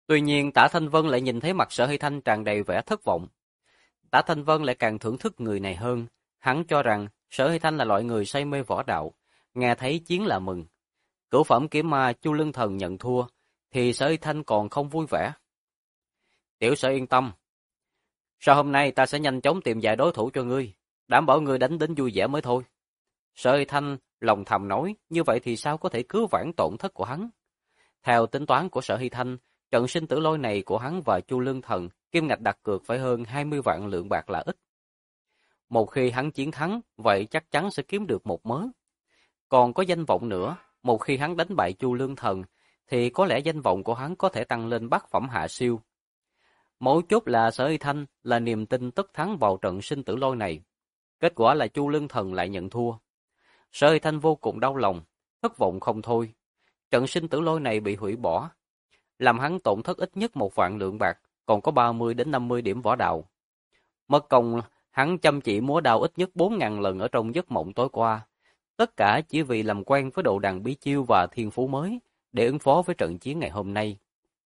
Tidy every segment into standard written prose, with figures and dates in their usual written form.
Tuy nhiên Tả Thanh Vân lại nhìn thấy mặt Sở Hy Thanh tràn đầy vẻ thất vọng. Tả Thanh Vân lại càng thưởng thức người này hơn, hắn cho rằng Sở Hy Thanh là loại người say mê võ đạo, nghe thấy chiến là mừng. Cửu phẩm kiếm ma Chu Lương Thần nhận thua, thì Sở Hy Thanh còn không vui vẻ. Tiểu Sở yên tâm, sau hôm nay ta sẽ nhanh chóng tìm vài đối thủ cho ngươi, đảm bảo ngươi đánh đến vui vẻ mới thôi. Sở Hy Thanh lòng thầm nói, như vậy thì sao có thể cứu vãn tổn thất của hắn? Theo tính toán của Sở Hy Thanh, trận sinh tử lôi này của hắn và Chu Lương Thần, kim ngạch đặt cược phải hơn 20 vạn lượng bạc là ít. Một khi hắn chiến thắng, vậy chắc chắn sẽ kiếm được một mớ. Còn có danh vọng nữa, một khi hắn đánh bại Chu Lương Thần, thì có lẽ danh vọng của hắn có thể tăng lên bát phẩm hạ siêu. Mấu chốt là Sở Hy Thanh là niềm tin tất thắng vào trận sinh tử lôi này. Kết quả là Chu Lương Thần lại nhận thua. Sở Hy Thanh vô cùng đau lòng, thất vọng không thôi. Trận sinh tử lôi này bị hủy bỏ, làm hắn tổn thất ít nhất 1 vạn lượng bạc, còn có 30 đến 50 điểm võ đạo. Mất công hắn chăm chỉ múa đao ít nhất 4.000 lần ở trong giấc mộng tối qua. Tất cả chỉ vì làm quen với đồ đằng bí chiêu và thiên phú mới, để ứng phó với trận chiến ngày hôm nay.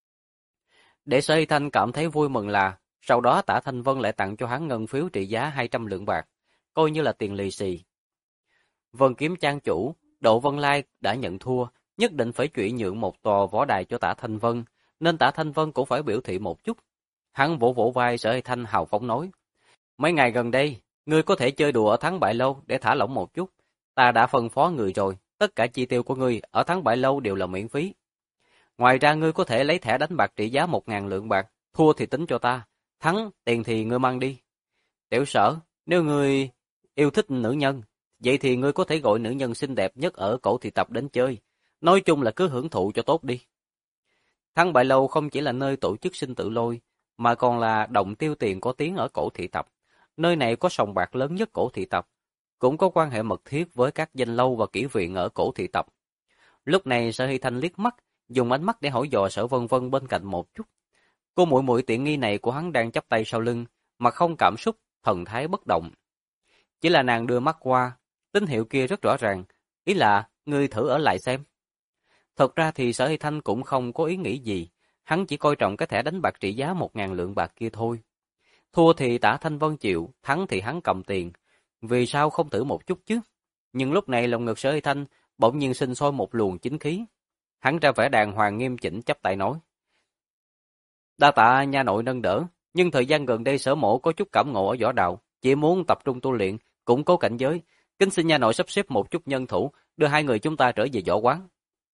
Để Sở Hy Thanh cảm thấy vui mừng là, sau đó Tả Thanh Vân lại tặng cho hắn ngân phiếu trị giá 200 lượng bạc, coi như là tiền lì xì. Vân Kiếm trang chủ, Độ Vân Lai đã nhận thua, nhất định phải chuyển nhượng một tòa võ đài cho Tả Thanh Vân, nên Tả Thanh Vân cũng phải biểu thị một chút. Hắn vỗ vỗ vai Sở Hy Thanh hào phóng nói, mấy ngày gần đây, ngươi có thể chơi đùa ở Thắng Bại Lâu để thả lỏng một chút. Ta đã phân phó người rồi, tất cả chi tiêu của ngươi ở Thắng Bại Lâu đều là miễn phí. Ngoài ra ngươi có thể lấy thẻ đánh bạc trị giá 1.000 lượng bạc, thua thì tính cho ta, thắng tiền thì ngươi mang đi. Tiểu Sở, nếu ngươi yêu thích nữ nhân, vậy thì ngươi có thể gọi nữ nhân xinh đẹp nhất ở Cổ Thị Tập đến chơi. Nói chung là cứ hưởng thụ cho tốt đi. Thắng Bại Lâu không chỉ là nơi tổ chức sinh tử lôi, mà còn là động tiêu tiền có tiếng ở Cổ Thị Tập. Nơi này có sòng bạc lớn nhất Cổ Thị Tập, cũng có quan hệ mật thiết với các danh lâu và kỹ viện ở Cổ Thị Tập. Lúc này Sở Hy Thanh liếc mắt, dùng ánh mắt để hỏi dò Sở Vân Vân bên cạnh một chút. Cô muội muội tiện nghi này của hắn đang chắp tay sau lưng, mà không cảm xúc, thần thái bất động. Chỉ là nàng đưa mắt qua, tín hiệu kia rất rõ ràng, ý là ngươi thử ở lại xem. Thật ra thì Sở Hy Thanh cũng không có ý nghĩ gì, hắn chỉ coi trọng cái thẻ đánh bạc trị giá 1.000 lượng bạc kia thôi. Thua thì Tả Thanh Vân chịu, thắng thì hắn cầm tiền. Vì sao không thử một chút chứ? Nhưng lúc này lòng ngực Sở Hy Thanh bỗng nhiên sinh sôi một luồng chính khí. Hắn ra vẻ đàng hoàng nghiêm chỉnh chắp tay nói, đa tạ nha nội nâng đỡ, nhưng thời gian gần đây Sở mỗ có chút cảm ngộ ở võ đạo, chỉ muốn tập trung tu luyện, củng cố cảnh giới. Kính xin nha nội sắp xếp một chút nhân thủ, đưa hai người chúng ta trở về võ quán.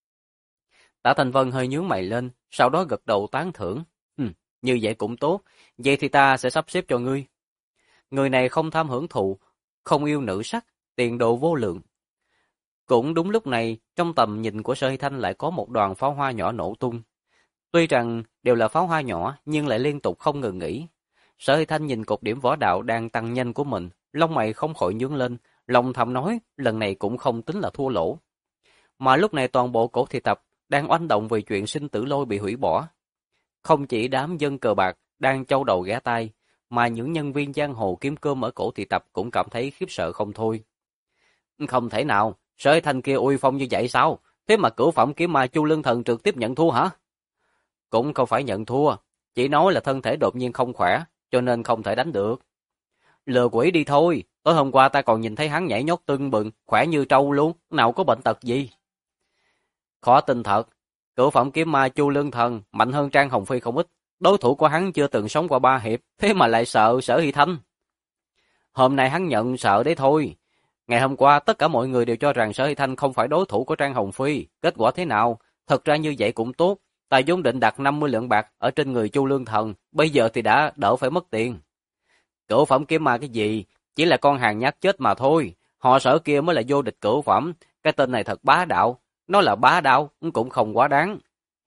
Tả Thanh Vân hơi nhướng mày lên, sau đó gật đầu tán thưởng. Như vậy cũng tốt, vậy thì ta sẽ sắp xếp cho ngươi. Người này không tham hưởng thụ, không yêu nữ sắc, tiền đồ vô lượng. Cũng đúng lúc này, trong tầm nhìn của Sở Hy Thanh lại có một đoàn pháo hoa nhỏ nổ tung. Tuy rằng đều là pháo hoa nhỏ, nhưng lại liên tục không ngừng nghỉ. Sở Hy Thanh nhìn cột điểm võ đạo đang tăng nhanh của mình, lông mày không khỏi nhướng lên, lòng thầm nói, lần này cũng không tính là thua lỗ. Mà lúc này toàn bộ Cổ Thị Tập đang oanh động vì chuyện sinh tử lôi bị hủy bỏ. Không chỉ đám dân cờ bạc đang châu đầu ghé tai, mà những nhân viên giang hồ kiếm cơm ở Cổ Thị Tập cũng cảm thấy khiếp sợ không thôi. Không thể nào, Sở Hy Thanh kia uy phong như vậy sao? Thế mà cửu phẩm kiếm ma Chu Lương Thần trực tiếp nhận thua hả? Cũng không phải nhận thua, chỉ nói là thân thể đột nhiên không khỏe, cho nên không thể đánh được. Lừa quỷ đi thôi, tối hôm qua ta còn nhìn thấy hắn nhảy nhót tưng bừng, khỏe như trâu luôn, nào có bệnh tật gì. Khó tin thật, cửu phẩm kiếm ma Chu Lương Thần mạnh hơn Trang Hồng Phi không ít, đối thủ của hắn chưa từng sống qua 3 hiệp, thế mà lại sợ Sở Hy Thanh. Hôm nay hắn nhận sợ đấy thôi. Ngày hôm qua tất cả mọi người đều cho rằng Sở Hy Thanh không phải đối thủ của Trang Hồng Phi, kết quả thế nào? Thật ra như vậy cũng tốt, ta vốn định đặt 50 lượng bạc ở trên người Chu Lương Thần, bây giờ thì đã đỡ phải mất tiền. Cửu phẩm kiếm ma cái gì, chỉ là con hàng nhát chết mà thôi, họ Sở kia mới là vô địch cửu phẩm, cái tên này thật bá đạo, nó là bá đạo cũng không quá đáng.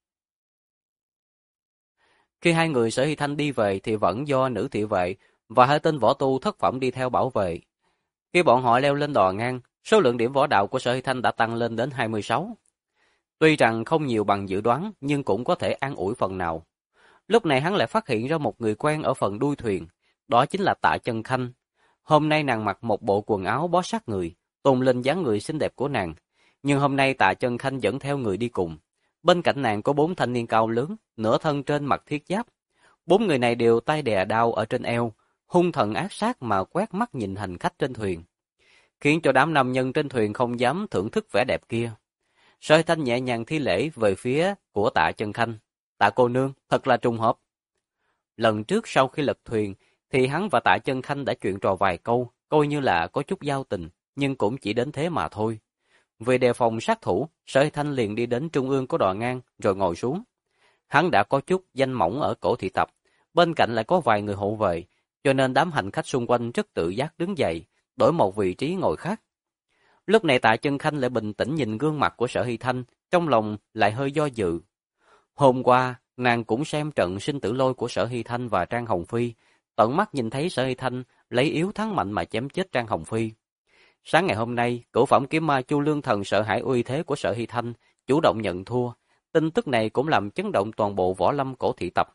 Khi hai người Sở Hy Thanh đi về thì vẫn do nữ thị vệ và hai tên võ tu thất phẩm đi theo bảo vệ. Khi bọn họ leo lên đò ngang, số lượng điểm võ đạo của Sở Hy Thanh đã tăng lên đến 26. Tuy rằng không nhiều bằng dự đoán, nhưng cũng có thể an ủi phần nào. Lúc này hắn lại phát hiện ra một người quen ở phần đuôi thuyền, đó chính là Tạ Chân Khanh. Hôm nay nàng mặc một bộ quần áo bó sát người, tôn lên dáng người xinh đẹp của nàng. Nhưng hôm nay Tạ Chân Khanh dẫn theo người đi cùng. Bên cạnh nàng có 4 thanh niên cao lớn, nửa thân trên mặc thiết giáp. 4 người này đều tay đè đao ở trên eo, hung thần ác sát mà quét mắt nhìn hành khách trên thuyền, khiến cho đám nam nhân trên thuyền không dám thưởng thức vẻ đẹp kia. Sở Hi Thanh nhẹ nhàng thi lễ về phía của Tạ Chân Khanh. Tạ cô nương, thật là trùng hợp. Lần trước sau khi lật thuyền, thì hắn và Tạ Chân Khanh đã chuyện trò vài câu, coi như là có chút giao tình, nhưng cũng chỉ đến thế mà thôi. Vì đề phòng sát thủ, Sở Hi Thanh liền đi đến trung ương của đò ngang, rồi ngồi xuống. Hắn đã có chút danh mỏng ở cổ thị tập, bên cạnh lại có vài người hộ vệ, cho nên đám hành khách xung quanh rất tự giác đứng dậy, đổi một vị trí ngồi khác. Lúc này Tạ Chân Khanh lại bình tĩnh nhìn gương mặt của Sở Hi Thanh, trong lòng lại hơi do dự. Hôm qua, nàng cũng xem trận sinh tử lôi của Sở Hi Thanh và Trang Hồng Phi, tận mắt nhìn thấy Sở Hi Thanh lấy yếu thắng mạnh mà chém chết Trang Hồng Phi. Sáng ngày hôm nay, cửu phẩm kiếm ma Chu Lương Thần sợ hãi uy thế của Sở Hi Thanh, chủ động nhận thua. Tin tức này cũng làm chấn động toàn bộ võ lâm cổ thị tập.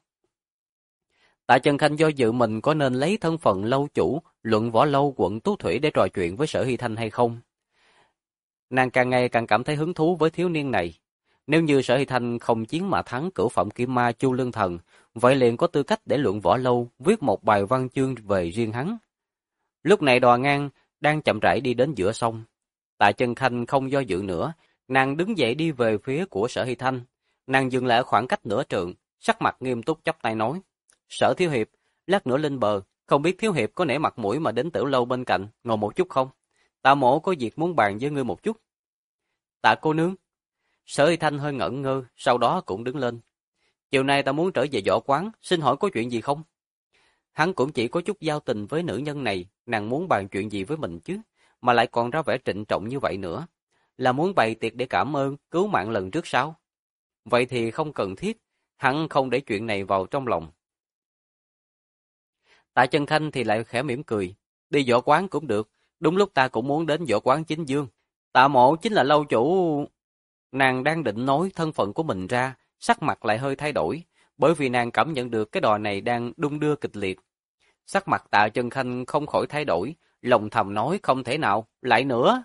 Tạ Chân Khanh do dự mình có nên lấy thân phận lâu chủ, luận võ lâu quận Tú Thủy để trò chuyện với Sở Hi Thanh hay không. Nàng càng ngày càng cảm thấy hứng thú với thiếu niên này. Nếu như Sở Hi Thanh không chiến mà thắng cửu phẩm kiếm ma Chu Lương Thần, vậy liền có tư cách để luận võ lâu, viết một bài văn chương về riêng hắn. Lúc này đò ngang đang chậm rãi đi đến giữa sông. Tạ Chân Khanh không do dự nữa, nàng đứng dậy đi về phía của Sở Hi Thanh. Nàng dừng lại ở khoảng cách nửa trượng, sắc mặt nghiêm túc chắp tay nói: "Sở thiếu hiệp, lát nữa lên bờ, không biết thiếu hiệp có nể mặt mũi mà đến Tiểu lâu bên cạnh ngồi một chút không? Tạ mỗ có việc muốn bàn với ngươi một chút." "Tạ cô nương." Sở Hi Thanh hơi ngẩn ngơ, sau đó cũng đứng lên. "Chiều nay ta muốn trở về võ quán, xin hỏi có chuyện gì không?" Hắn cũng chỉ có chút giao tình với nữ nhân này, nàng muốn bàn chuyện gì với mình chứ, mà lại còn ra vẻ trịnh trọng như vậy nữa. Là muốn bày tiệc để cảm ơn, cứu mạng lần trước sao? Vậy thì không cần thiết, hắn không để chuyện này vào trong lòng. Tạ Chân Khanh thì lại khẽ mỉm cười, đi võ quán cũng được, đúng lúc ta cũng muốn đến võ quán Chính Dương. Tạ mộ chính là lâu chủ. Nàng đang định nói thân phận của mình ra, sắc mặt lại hơi thay đổi, bởi vì nàng cảm nhận được cái đò này đang đung đưa kịch liệt. Sắc mặt Tạ Chân Khanh không khỏi thay đổi, lòng thầm nói không thể nào, lại nữa.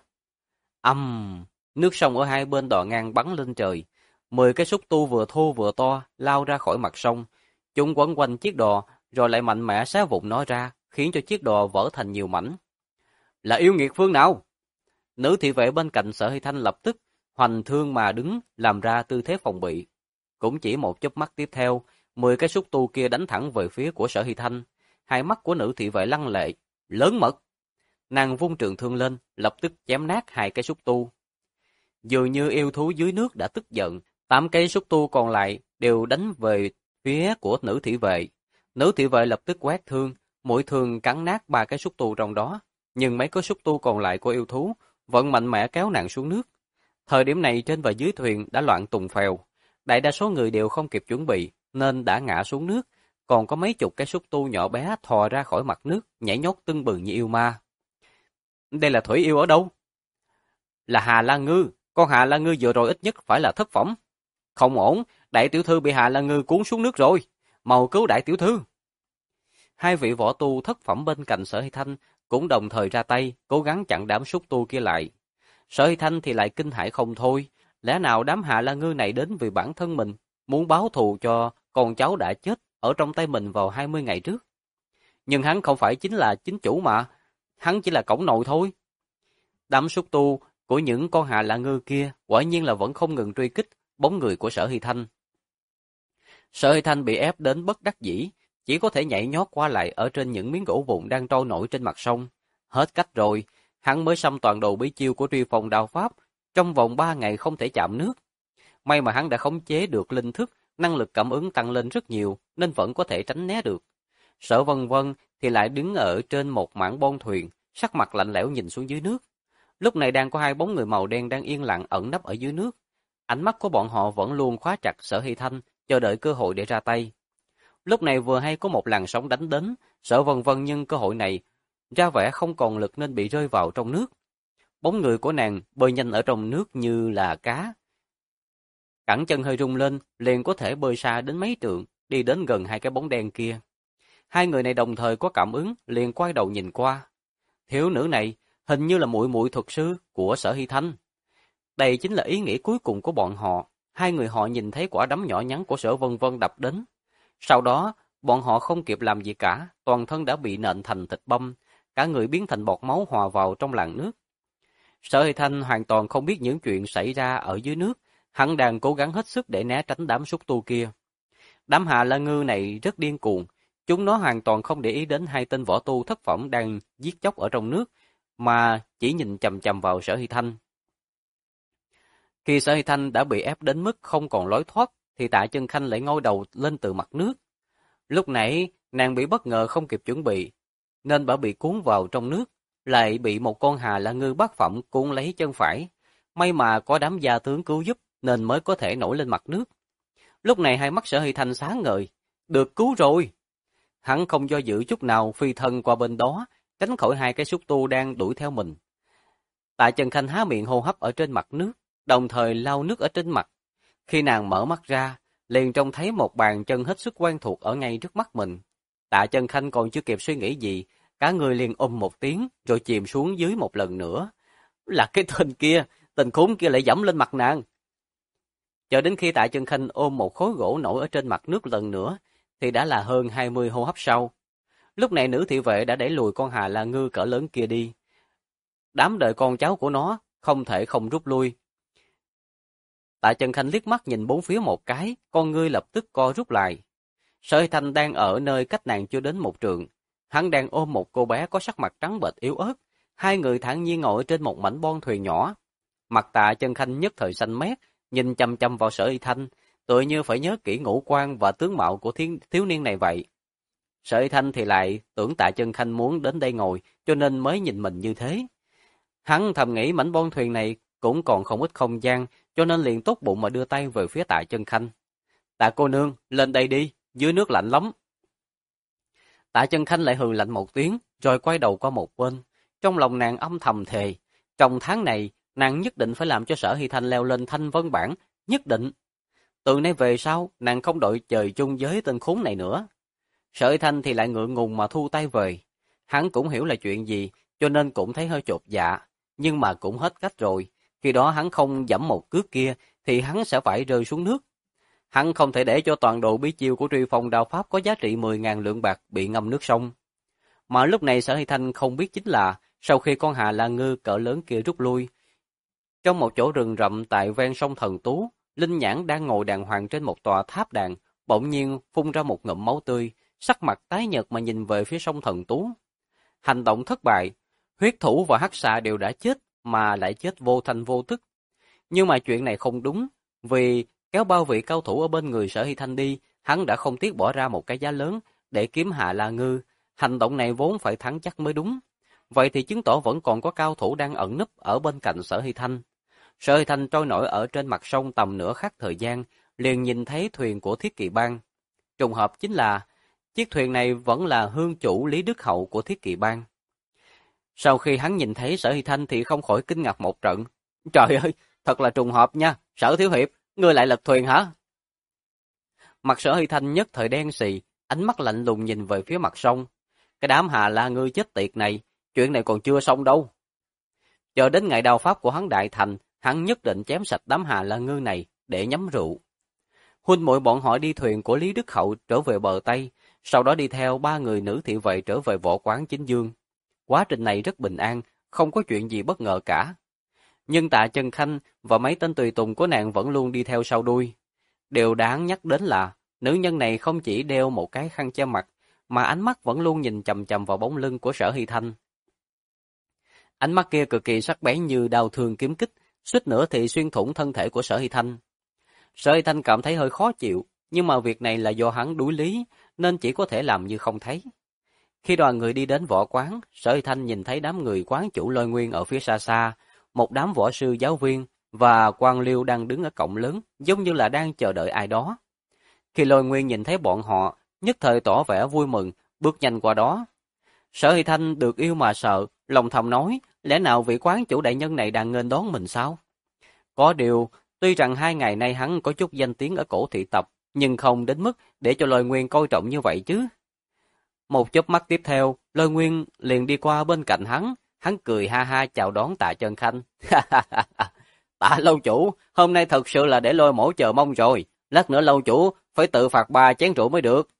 Nước sông ở hai bên đò ngang bắn lên trời, 10 cái xúc tu vừa thô vừa to lao ra khỏi mặt sông, chúng quấn quanh chiếc đò rồi lại mạnh mẽ xé vụn nó ra, khiến cho chiếc đò vỡ thành nhiều mảnh. Là yêu nghiệt phương nào? Nữ thị vệ bên cạnh Sở Hi Thanh lập tức hoành thương mà đứng, làm ra tư thế phòng bị. Cũng chỉ một chớp mắt tiếp theo, 10 cái xúc tu kia đánh thẳng về phía của Sở Hi Thanh. Hai mắt của nữ thị vệ lăng lệ, lớn mật. Nàng vung trường thương lên, lập tức chém nát 2 cái xúc tu. Dường như yêu thú dưới nước đã tức giận, 8 cái xúc tu còn lại đều đánh về phía của nữ thị vệ. Nữ thị vệ lập tức quét thương, mũi thương cắn nát 3 cái xúc tu trong đó, nhưng mấy cái xúc tu còn lại của yêu thú vẫn mạnh mẽ kéo nàng xuống nước. Thời điểm này trên và dưới thuyền đã loạn tùng phèo, đại đa số người đều không kịp chuẩn bị nên đã ngã xuống nước, còn có mấy chục cái xúc tu nhỏ bé thò ra khỏi mặt nước, nhảy nhót tưng bừng như yêu ma. Đây là thủy yêu ở đâu? Là Hà La Ngư, con Hà La Ngư vừa rồi ít nhất phải là thất phẩm. Không ổn, đại tiểu thư bị Hà La Ngư cuốn xuống nước rồi, mau cứu đại tiểu thư. Hai vị võ tu thất phẩm bên cạnh Sở Hi Thanh cũng đồng thời ra tay, cố gắng chặn đám xúc tu kia lại. Sở Hi Thanh thì lại kinh hãi không thôi, lẽ nào đám Hạ La Ngư này đến vì bản thân mình, muốn báo thù cho con cháu đã chết ở trong tay mình vào 20 ngày trước. Nhưng hắn không phải chính là chính chủ mà, hắn chỉ là cổng nồi thôi. Đám xúc tu của những con Hạ La Ngư kia quả nhiên là vẫn không ngừng truy kích bóng người của Sở Hi Thanh. Sở Hi Thanh bị ép đến bất đắc dĩ, chỉ có thể nhảy nhót qua lại ở trên những miếng gỗ vụn đang trôi nổi trên mặt sông. Hết cách rồi, hắn mới xăm toàn đồ bí chiêu của Truy Phong đao pháp, trong vòng 3 ngày không thể chạm nước. May mà hắn đã khống chế được linh thức, năng lực cảm ứng tăng lên rất nhiều nên vẫn có thể tránh né được. Sở Vân Vân thì lại đứng ở trên một mảng bon thuyền, sắc mặt lạnh lẽo nhìn xuống dưới nước. Lúc này đang có 2 bóng người màu đen đang yên lặng ẩn nấp ở dưới nước. Ánh mắt của bọn họ vẫn luôn khóa chặt Sở Hi Thanh, chờ đợi cơ hội để ra tay. Lúc này vừa hay có một làn sóng đánh đến, Sở Vân Vân nhân cơ hội này ra vẻ không còn lực nên bị rơi vào trong nước. Bóng người của nàng bơi nhanh ở trong nước như là cá. Cẳng chân hơi rung lên, liền có thể bơi xa đến mấy trượng, đi đến gần 2 cái bóng đen kia. 2 người này đồng thời có cảm ứng, liền quay đầu nhìn qua. Thiếu nữ này hình như là muội muội thuật sư của Sở Hi Thanh. Đây chính là ý nghĩ cuối cùng của bọn họ, hai người họ nhìn thấy quả đấm nhỏ nhắn của Sở Vân Vân đập đến. Sau đó, bọn họ không kịp làm gì cả, toàn thân đã bị nện thành thịt băm, cả người biến thành bọt máu hòa vào trong làn nước. Sở Hy Thanh hoàn toàn không biết những chuyện xảy ra ở dưới nước, hắn đang cố gắng hết sức để né tránh đám xúc tu kia. Đám Hạ La Ngư này rất điên cuồng, chúng nó hoàn toàn không để ý đến hai tên võ tu thất phẩm đang giết chóc ở trong nước, mà chỉ nhìn chằm chằm vào Sở Hy Thanh. Khi Sở Hy Thanh đã bị ép đến mức không còn lối thoát, thì Tạ Chân Khanh lại ngoi đầu lên từ mặt nước. Lúc nãy, nàng bị bất ngờ không kịp chuẩn bị, nên bà bị cuốn vào trong nước, lại bị một con Hà La Ngư bát phẩm cuốn lấy chân phải. May mà có đám gia tướng cứu giúp nên mới có thể nổi lên mặt nước. Lúc này hai mắt Sở Hy Thanh sáng ngời, được cứu rồi. Hắn không do dự chút nào phi thân qua bên đó, tránh khỏi hai cái xúc tu đang đuổi theo mình. Tạ Chân Khanh há miệng hô hấp ở trên mặt nước, đồng thời lau nước ở trên mặt. Khi nàng mở mắt ra, liền trông thấy một bàn chân hết sức quen thuộc ở ngay trước mắt mình. Tạ Chân Khanh còn chưa kịp suy nghĩ gì, cả người liền một tiếng rồi chìm xuống dưới một lần nữa. Là cái tên khốn kia lại giẫm lên mặt nàng. Cho đến khi Tạ Chân Khanh ôm một khối gỗ nổi ở trên mặt nước lần nữa, thì đã là hơn 20 hô hấp sau. Lúc này nữ thị vệ đã đẩy lùi con Hà La Ngư cỡ lớn kia đi. Đám đợi con cháu của nó không thể không rút lui. Tạ Chân Khanh liếc mắt nhìn bốn phía một cái, con ngươi lập tức co rút lại. Sở Hy Thanh đang ở nơi cách nàng chưa đến một trượng. Hắn đang ôm một cô bé có sắc mặt trắng bệch yếu ớt. Hai người thản nhiên ngồi trên một mảnh bon thuyền nhỏ. Mặt Tạ Chân Khanh nhất thời xanh mét, nhìn chăm chăm vào Sở Hy Thanh, tựa như phải nhớ kỹ ngũ quan và tướng mạo của thiếu niên này vậy. Sở Hy Thanh thì lại tưởng Tạ Chân Khanh muốn đến đây ngồi, cho nên mới nhìn mình như thế. Hắn thầm nghĩ mảnh bon thuyền này cũng còn không ít không gian, cho nên liền tốt bụng mà đưa tay về phía Tạ Chân Khanh. Tạ cô nương, lên đây đi, dưới nước lạnh lắm. Tạ Chân Khanh lại hừ lạnh một tiếng, rồi quay đầu qua một bên. Trong lòng nàng âm thầm thề, trong tháng này, nàng nhất định phải làm cho Sở Hy Thanh leo lên thanh vân bảng, nhất định. Từ nay về sau, nàng không đội trời chung với tên khốn này nữa. Sở Hy Thanh thì lại ngượng ngùng mà thu tay về. Hắn cũng hiểu là chuyện gì, cho nên cũng thấy hơi chột dạ, nhưng mà cũng hết cách rồi. Khi đó hắn không giẫm một cước kia, thì hắn sẽ phải rơi xuống nước. Hắn không thể để cho toàn bộ bí chiêu của Truy Phong đao pháp có giá trị 10.000 lượng bạc bị ngâm nước sông. Mà lúc này Sở Hy Thanh không biết chính là, sau khi con Hà La Ngư cỡ lớn kia rút lui, trong một chỗ rừng rậm tại ven sông Thần Tú, Linh Nhãn đang ngồi đàng hoàng trên một tòa tháp đàn, bỗng nhiên phun ra một ngụm máu tươi, sắc mặt tái nhợt mà nhìn về phía sông Thần Tú. Hành động thất bại, huyết thủ và hắc xà đều đã chết, mà lại chết vô thanh vô tức. Nhưng mà chuyện này không đúng, vì kéo bao vị cao thủ ở bên người Sở Hy Thanh đi, hắn đã không tiếc bỏ ra một cái giá lớn để kiếm Hạ La Ngư. Hành động này vốn phải thắng chắc mới đúng. Vậy thì chứng tỏ vẫn còn có cao thủ đang ẩn núp ở bên cạnh Sở Hy Thanh. Sở Hy Thanh trôi nổi ở trên mặt sông tầm nửa khắc thời gian, liền nhìn thấy thuyền của Thiết Kỵ Bang. Trùng hợp chính là, chiếc thuyền này vẫn là hương chủ Lý Đức Hậu của Thiết Kỵ Bang. Sau khi hắn nhìn thấy Sở Hy Thanh thì không khỏi kinh ngạc một trận. Trời ơi, thật là trùng hợp nha, Sở thiếu hiệp, ngươi lại lật thuyền hả? Mặt Sở Hy Thanh nhất thời đen xì, ánh mắt lạnh lùng nhìn về phía mặt sông. Cái đám Hà La Ngư chết tiệt này, chuyện này còn chưa xong đâu. Chờ đến ngày đao pháp của hắn đại thành, hắn nhất định chém sạch đám Hà La Ngư này để nhắm rượu. Huynh muội bọn họ đi thuyền của Lý Đức Hậu trở về bờ Tây, sau đó đi theo 3 người nữ thị vệ trở về võ quán Chính Dương. Quá trình này rất bình an, không có chuyện gì bất ngờ cả. Nhưng Tạ Chân Khanh và mấy tên tùy tùng của nàng vẫn luôn đi theo sau đuôi. Điều đáng nhắc đến là, nữ nhân này không chỉ đeo một cái khăn che mặt, mà ánh mắt vẫn luôn nhìn chằm chằm vào bóng lưng của Sở Hy Thanh. Ánh mắt kia cực kỳ sắc bén như đao thương kiếm kích, suýt nữa thì xuyên thủng thân thể của Sở Hy Thanh. Sở Hy Thanh cảm thấy hơi khó chịu, nhưng mà việc này là do hắn đuối lý, nên chỉ có thể làm như không thấy. Khi đoàn người đi đến võ quán, Sở Hy Thanh nhìn thấy đám người quán chủ Lôi Nguyên ở phía xa xa, một đám võ sư giáo viên và quan liêu đang đứng ở cổng lớn, giống như là đang chờ đợi ai đó. Khi Lôi Nguyên nhìn thấy bọn họ, nhất thời tỏ vẻ vui mừng, bước nhanh qua đó. Sở Hy Thanh được yêu mà sợ, lòng thầm nói, lẽ nào vị quán chủ đại nhân này đang nghênh đón mình sao? Có điều, tuy rằng 2 ngày nay hắn có chút danh tiếng ở cổ thị tập, nhưng không đến mức để cho Lôi Nguyên coi trọng như vậy chứ. Một chớp mắt tiếp theo, Lôi Nguyên liền đi qua bên cạnh hắn cười ha ha chào đón Tạ Chân Khanh. Tạ lâu chủ, hôm nay thật sự là để lôi mổ chờ mong rồi. Lát nữa lâu chủ phải tự phạt 3 chén rượu mới được.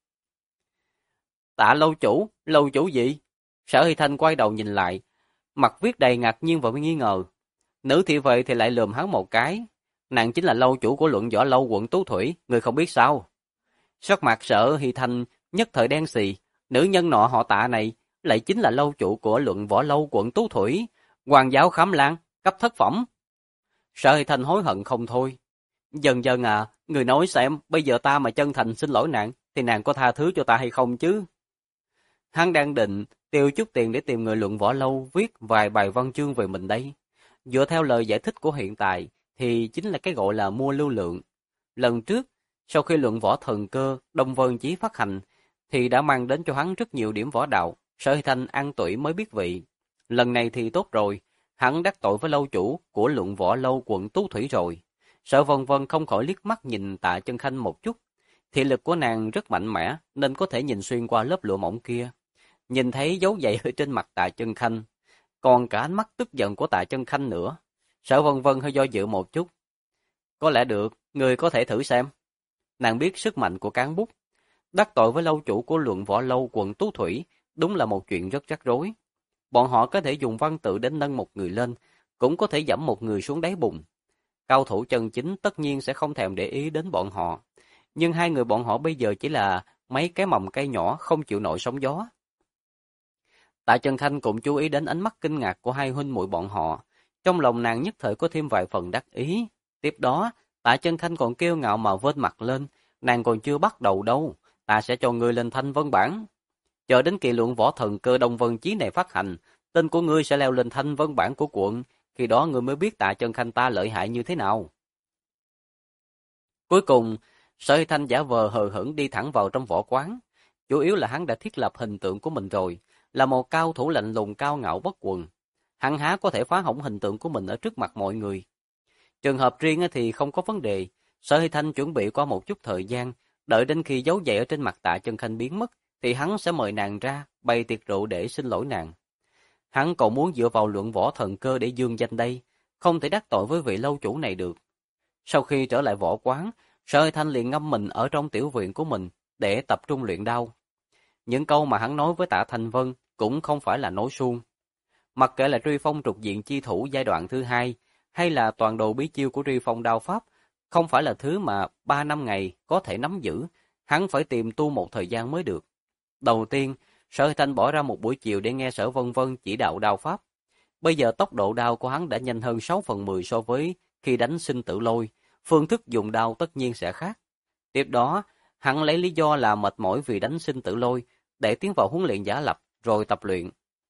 Tạ lâu chủ gì? Sở Hy Thanh quay đầu nhìn lại, mặt viết đầy ngạc nhiên và nghi ngờ. Nữ thị vệ thì lại lườm hắn một cái. Nàng chính là lâu chủ của Luận Võ Lâu quận Tú Thủy, người không biết sao? Sắc mặt Sở Hy Thanh nhất thời đen xì, nữ nhân nọ họ Tạ này lại chính là lâu chủ của Luận Võ Lâu quận Tú Thủy, Hoàng giáo Khám Lan, cấp thất phẩm. Sở Hy Thanh hối hận không thôi. Dần dần à, người nói xem, bây giờ ta mà chân thành xin lỗi nàng, thì nàng có tha thứ cho ta hay không chứ? Hắn đang định tiêu chút tiền để tìm người Luận Võ Lâu viết vài bài văn chương về mình đây. Dựa theo lời giải thích của hiện tại, thì chính là cái gọi là mua lưu lượng. Lần trước, sau khi Luận Võ Thần Cơ, Đông Vân Chí phát hành, thì đã mang đến cho hắn rất nhiều điểm võ đạo, Sở Hy Thanh ăn tủy mới biết vị. Lần này thì tốt rồi, hắn đắc tội với lâu chủ của Luận Võ Lâu quận Tú Thủy rồi. Sở Vân Vân không khỏi liếc mắt nhìn Tạ Chân Khanh một chút. Thị lực của nàng rất mạnh mẽ, nên có thể nhìn xuyên qua lớp lụa mỏng kia. Nhìn thấy dấu giày ở trên mặt Tạ Chân Khanh, còn cả ánh mắt tức giận của Tạ Chân Khanh nữa. Sở Vân Vân hơi do dự một chút. Có lẽ được, người có thể thử xem. Nàng biết sức mạnh của cán bút. Đắc tội với lâu chủ của Luận Võ Lâu quận Tú Thủy, đúng là một chuyện rất rắc rối. Bọn họ có thể dùng văn tự đến nâng một người lên, cũng có thể dẫm một người xuống đáy bùn. Cao thủ chân chính tất nhiên sẽ không thèm để ý đến bọn họ. Nhưng hai người bọn họ bây giờ chỉ là mấy cái mầm cây nhỏ không chịu nổi sóng gió. Tạ Chân Khanh cũng chú ý đến ánh mắt kinh ngạc của hai huynh muội bọn họ. Trong lòng nàng nhất thời có thêm vài phần đắc ý. Tiếp đó, Tạ Chân Khanh còn kiêu ngạo mà vênh mặt lên. Nàng còn chưa bắt đầu đâu, ta sẽ cho ngươi lên thanh vân bảng. Chờ đến kỳ Luận Võ Thần Cơ Đông Vân Chí này phát hành, tên của ngươi sẽ leo lên thanh vân bảng của quận. Khi đó ngươi mới biết Tạ Chân Khanh ta lợi hại như thế nào. Cuối cùng, Sở Hy Thanh giả vờ hờ hững đi thẳng vào trong võ quán. Chủ yếu là hắn đã thiết lập hình tượng của mình rồi, là một cao thủ lạnh lùng cao ngạo bất quần. Hắn há có thể phá hỏng hình tượng của mình ở trước mặt mọi người. Trường hợp riêng thì không có vấn đề. Sở Hy Thanh chuẩn bị qua một chút thời gian, đợi đến khi dấu giày ở trên mặt Tạ Chân Khanh biến mất, thì hắn sẽ mời nàng ra, bày tiệc rượu để xin lỗi nàng. Hắn còn muốn dựa vào Luận Võ Thần Cơ để dương danh đây, không thể đắc tội với vị lâu chủ này được. Sau khi trở lại võ quán, Sở Hy Thanh liền ngâm mình ở trong tiểu viện của mình để tập trung luyện đao. Những câu mà hắn nói với Tạ Thanh Vân cũng không phải là nói suông. Mặc kệ là Truy Phong trục diện chi thủ giai đoạn thứ 2, hay là toàn đồ bí chiêu của Truy Phong đao pháp, không phải là thứ mà 3 năm ngày có thể nắm giữ, hắn phải tìm tu một thời gian mới được. Đầu tiên, Sở Hy Thanh bỏ ra một buổi chiều để nghe Sở Vân Vân chỉ đạo đao pháp. Bây giờ tốc độ đao của hắn đã nhanh hơn 6/10 so với khi đánh sinh tử lôi, phương thức dùng đao tất nhiên sẽ khác. Tiếp đó, hắn lấy lý do là mệt mỏi vì đánh sinh tử lôi để tiến vào huấn luyện giả lập rồi tập luyện.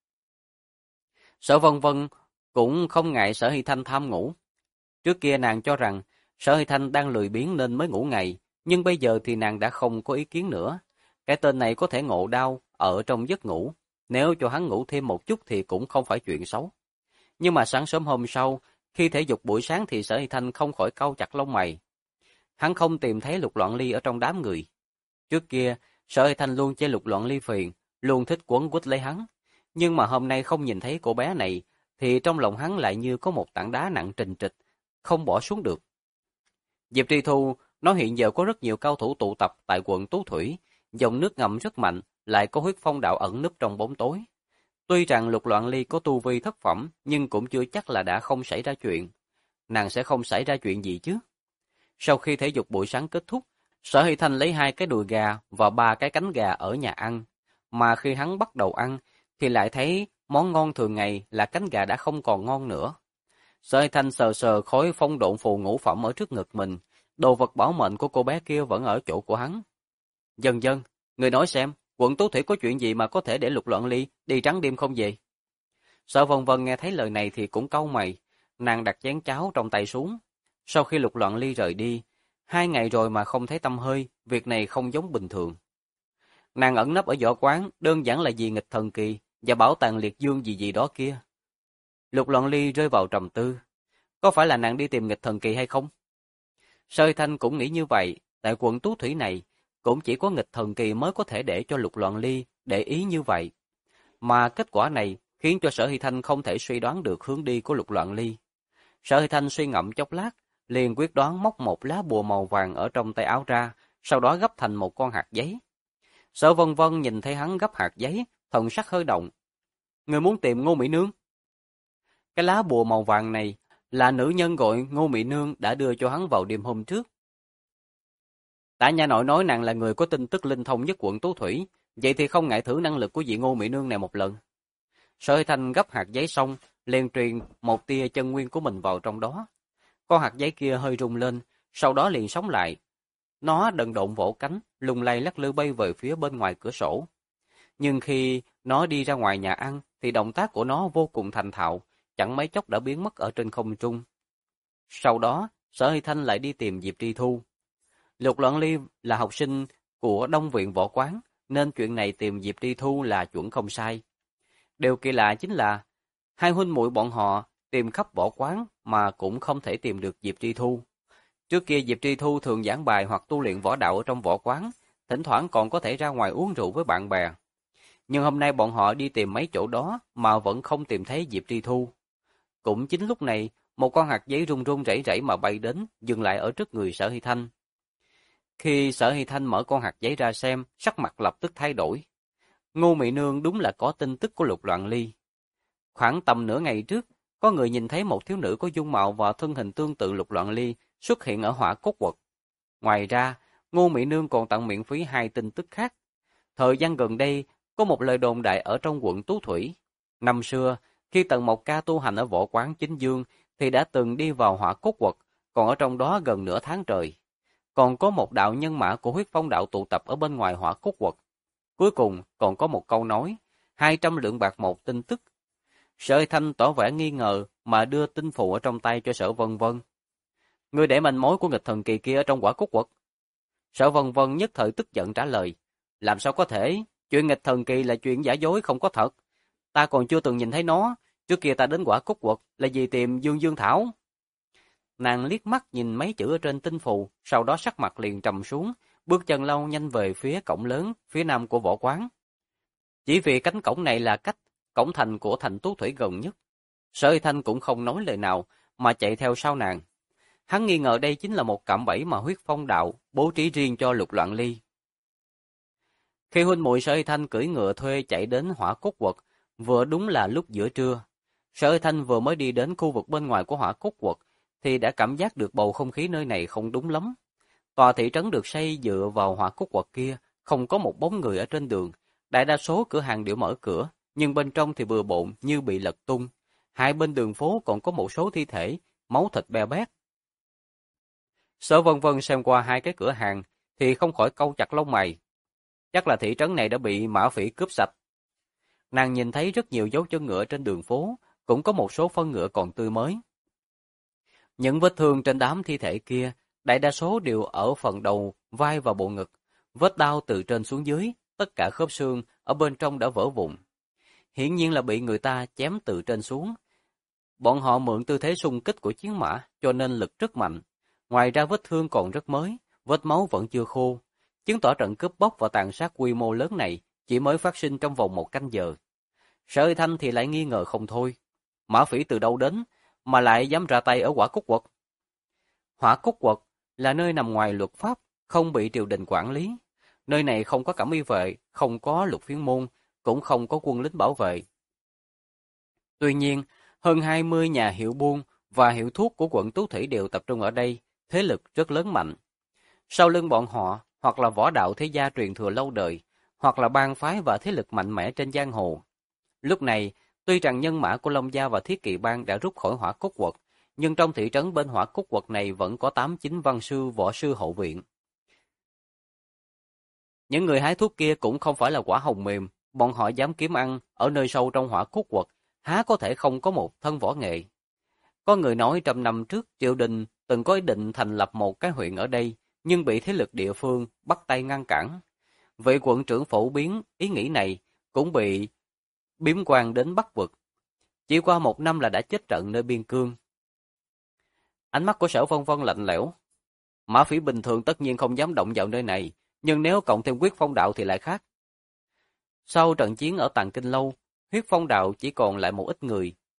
Sở Vân Vân cũng không ngại Sở Hy Thanh tham ngủ. Trước kia nàng cho rằng Sở Hy Thanh đang lười biếng nên mới ngủ ngày, nhưng bây giờ thì nàng đã không có ý kiến nữa. Cái tên này có thể ngộ đao ở trong giấc ngủ, nếu cho hắn ngủ thêm một chút thì cũng không phải chuyện xấu. Nhưng mà sáng sớm hôm sau, khi thể dục buổi sáng thì Sở Hy Thanh không khỏi cau chặt lông mày. Hắn không tìm thấy Lục Loạn Ly ở trong đám người. Trước kia, Sở Hy Thanh luôn chê Lục Loạn Ly phiền, luôn thích quấn quýt lấy hắn. Nhưng mà hôm nay không nhìn thấy cô bé này, thì trong lòng hắn lại như có một tảng đá nặng trịch trịch, không bỏ xuống được. Diệp Tri Thu nói hiện giờ có rất nhiều cao thủ tụ tập tại quận Tú Thủy, dòng nước ngầm rất mạnh, lại có huyết phong đạo ẩn núp trong bóng tối. Tuy rằng Lục Loạn Ly có tu vi thất phẩm, nhưng cũng chưa chắc là đã không xảy ra chuyện. Nàng sẽ không xảy ra chuyện gì chứ? Sau khi thể dục buổi sáng kết thúc, Sở Hy Thanh lấy 2 cái đùi gà và 3 cái cánh gà ở nhà ăn. Mà khi hắn bắt đầu ăn, thì lại thấy món ngon thường ngày là cánh gà đã không còn ngon nữa. Sở Hy Thanh sờ sờ khối phong độn phù ngũ phẩm ở trước ngực mình. Đồ vật bảo mệnh của cô bé kia vẫn ở chỗ của hắn. Dần dần, người nói xem, quận Tú Thủy có chuyện gì mà có thể để Lục Loạn Ly đi trắng đêm không về? Sở Vân Vân nghe thấy lời này thì cũng cau mày. Nàng đặt chén cháo trong tay xuống. Sau khi Lục Loạn Ly rời đi, 2 ngày rồi mà không thấy tăm hơi, việc này không giống bình thường. Nàng ẩn nấp ở võ quán, đơn giản là vì nghịch thần kỳ và bảo tàng liệt dương gì gì đó kia. Lục Loạn Ly rơi vào trầm tư. Có phải là nàng đi tìm nghịch thần kỳ hay không? Sở Hy Thanh cũng nghĩ như vậy, tại quận Tú Thủy này, cũng chỉ có nghịch thần kỳ mới có thể để cho Lục Loạn Ly để ý như vậy. Mà kết quả này khiến cho Sở Hy Thanh không thể suy đoán được hướng đi của Lục Loạn Ly. Sở Hy Thanh suy ngẫm chốc lát, liền quyết đoán móc một lá bùa màu vàng ở trong tay áo ra, sau đó gấp thành một con hạt giấy. Sở Vân Vân nhìn thấy hắn gấp hạt giấy, thần sắc hơi động. Người muốn tìm Ngô Mỹ Nương? Cái lá bùa màu vàng này là nữ nhân gọi Ngô Mỹ Nương đã đưa cho hắn vào đêm hôm trước. Tả nha nội nói nàng là người có tin tức linh thông nhất quận Tú Thủy, vậy thì không ngại thử năng lực của vị Ngô Mỹ Nương này một lần. Sở Hy Thanh gấp hạt giấy xong, liền truyền một tia chân nguyên của mình vào trong đó. Con hạt giấy kia hơi rung lên, sau đó liền sống lại. Nó đần độn vỗ cánh, lung lay lắc lư bay về phía bên ngoài cửa sổ. Nhưng khi nó đi ra ngoài nhà ăn, thì động tác của nó vô cùng thành thạo, chẳng mấy chốc đã biến mất ở trên không trung. Sau đó, Sở Hy Thanh lại đi tìm Diệp Tri Thu. Lục Loan Ly là học sinh của Đông Viện Võ Quán, nên chuyện này tìm Diệp Tri Thu là chuẩn không sai. Điều kỳ lạ chính là, hai huynh muội bọn họ tìm khắp võ quán mà cũng không thể tìm được Diệp Tri Thu. Trước kia Diệp Tri Thu thường giảng bài hoặc tu luyện võ đạo ở trong võ quán, thỉnh thoảng còn có thể ra ngoài uống rượu với bạn bè. Nhưng hôm nay bọn họ đi tìm mấy chỗ đó mà vẫn không tìm thấy Diệp Tri Thu. Cũng chính lúc này, một con hạt giấy run run rẩy rẩy mà bay đến, dừng lại ở trước người Sở Hy Thanh. Khi Sở Hy Thanh mở con hạt giấy ra xem, sắc mặt lập tức thay đổi. Ngô Mỹ Nương đúng là có tin tức của Lục Loan Ly. Khoảng tầm nửa ngày trước, có người nhìn thấy một thiếu nữ có dung mạo và thân hình tương tự Lục Loan Ly xuất hiện ở Hỏa Cốt Quật. Ngoài ra, Ngô Mỹ Nương còn tặng miễn phí 2 tin tức khác. Thời gian gần đây, có một lời đồn đại ở trong quận Tú Thủy. Năm xưa, khi Tần Mộc Ca tu hành ở võ quán Chính Dương, thì đã từng đi vào Hỏa Cốt Quật, còn ở trong đó gần nửa tháng trời. Còn có một đạo nhân mã của Huyết Phong đạo tụ tập ở bên ngoài Hỏa Cốt Quật. Cuối cùng, còn có một câu nói, 200 lượng bạc một tin tức. Sở Hy Thanh tỏ vẻ nghi ngờ mà đưa tin phụ ở trong tay cho Sở Vân Vân. Ngươi để manh mối của nghịch thần kỳ kia ở trong Hỏa Cốt Quật. Sở Vân Vân nhất thời tức giận trả lời, làm sao có thể, chuyện nghịch thần kỳ là chuyện giả dối không có thật. Ta còn chưa từng nhìn thấy nó, trước kia ta đến Hỏa Cốt Quật là vì tìm Dương Dương Thảo. Nàng liếc mắt nhìn mấy chữ ở trên tinh phù, sau đó sắc mặt liền trầm xuống, bước chân lâu nhanh về phía cổng lớn, phía nam của võ quán. Chỉ vì cánh cổng này là cách cổng thành của thành Tú Thủy gần nhất. Sở Hy Thanh cũng không nói lời nào, mà chạy theo sau nàng. Hắn nghi ngờ đây chính là một cạm bẫy mà Huyết Phong đạo bố trí riêng cho Lục Loan Ly. Khi huynh muội Sở Hy Thanh cưỡi ngựa thuê chạy đến Hỏa Cốt Quật, vừa đúng là lúc giữa trưa. Sở Hy Thanh vừa mới đi đến khu vực bên ngoài của Hỏa Cốt Quật, thì đã cảm giác được bầu không khí nơi này không đúng lắm. Tòa thị trấn được xây dựa vào Hỏa Cốt Quật kia, không có một bóng người ở trên đường. Đại đa số cửa hàng đều mở cửa, nhưng bên trong thì bừa bộn như bị lật tung. Hai bên đường phố còn có một số thi thể, máu thịt be bét. Sở Vân Vân xem qua hai cái cửa hàng, thì không khỏi cau chặt lông mày. Chắc là thị trấn này đã bị mã phỉ cướp sạch. Nàng nhìn thấy rất nhiều dấu chân ngựa trên đường phố, cũng có một số phân ngựa còn tươi mới. Những vết thương trên đám thi thể kia, đại đa số đều ở phần đầu, vai và bộ ngực. Vết đau từ trên xuống dưới, tất cả khớp xương ở bên trong đã vỡ vụn. Hiển nhiên là bị người ta chém từ trên xuống. Bọn họ mượn tư thế xung kích của chiến mã, cho nên lực rất mạnh. Ngoài ra vết thương còn rất mới, vết máu vẫn chưa khô, chứng tỏ trận cướp bóc và tàn sát quy mô lớn này chỉ mới phát sinh trong vòng 1 canh giờ. Sở Hy Thanh thì lại nghi ngờ không thôi. Mã phỉ từ đâu đến, mà lại dám ra tay ở Hỏa Cốt Quật? Hỏa Cốt Quật là nơi nằm ngoài luật pháp, không bị triều đình quản lý. Nơi này không có cẩm y vệ, không có lục phiến môn, cũng không có quân lính bảo vệ. Tuy nhiên, hơn 20 nhà hiệu buôn và hiệu thuốc của quận Tú Thủy đều tập trung ở đây, thế lực rất lớn mạnh. Sau lưng bọn họ, hoặc là võ đạo thế gia truyền thừa lâu đời, hoặc là bang phái và thế lực mạnh mẽ trên giang hồ. Lúc này, tuy rằng nhân mã của Long Gia và Thiết Kỵ Bang đã rút khỏi Hỏa Cốt Quật, nhưng trong thị trấn bên Hỏa Cốt Quật này vẫn có 8-9 văn sư võ sư hậu viện. Những người hái thuốc kia cũng không phải là quả hồng mềm, bọn họ dám kiếm ăn ở nơi sâu trong Hỏa Cốt Quật, há có thể không có một thân võ nghệ. Có người nói 100 năm trước triều đình từng có ý định thành lập một cái huyện ở đây, nhưng bị thế lực địa phương bắt tay ngăn cản. Vị quận trưởng phổ biến ý nghĩ này cũng bị biếm quan đến Bắc vực. Chỉ qua 1 năm là đã chết trận nơi biên cương. Ánh mắt của Sở Vân Vân lạnh lẽo. Mã phỉ bình thường tất nhiên không dám động vào nơi này, nhưng nếu cộng thêm Huyết Phong đạo thì lại khác. Sau trận chiến ở Tàng Kinh Lâu, Huyết Phong đạo chỉ còn lại một ít người,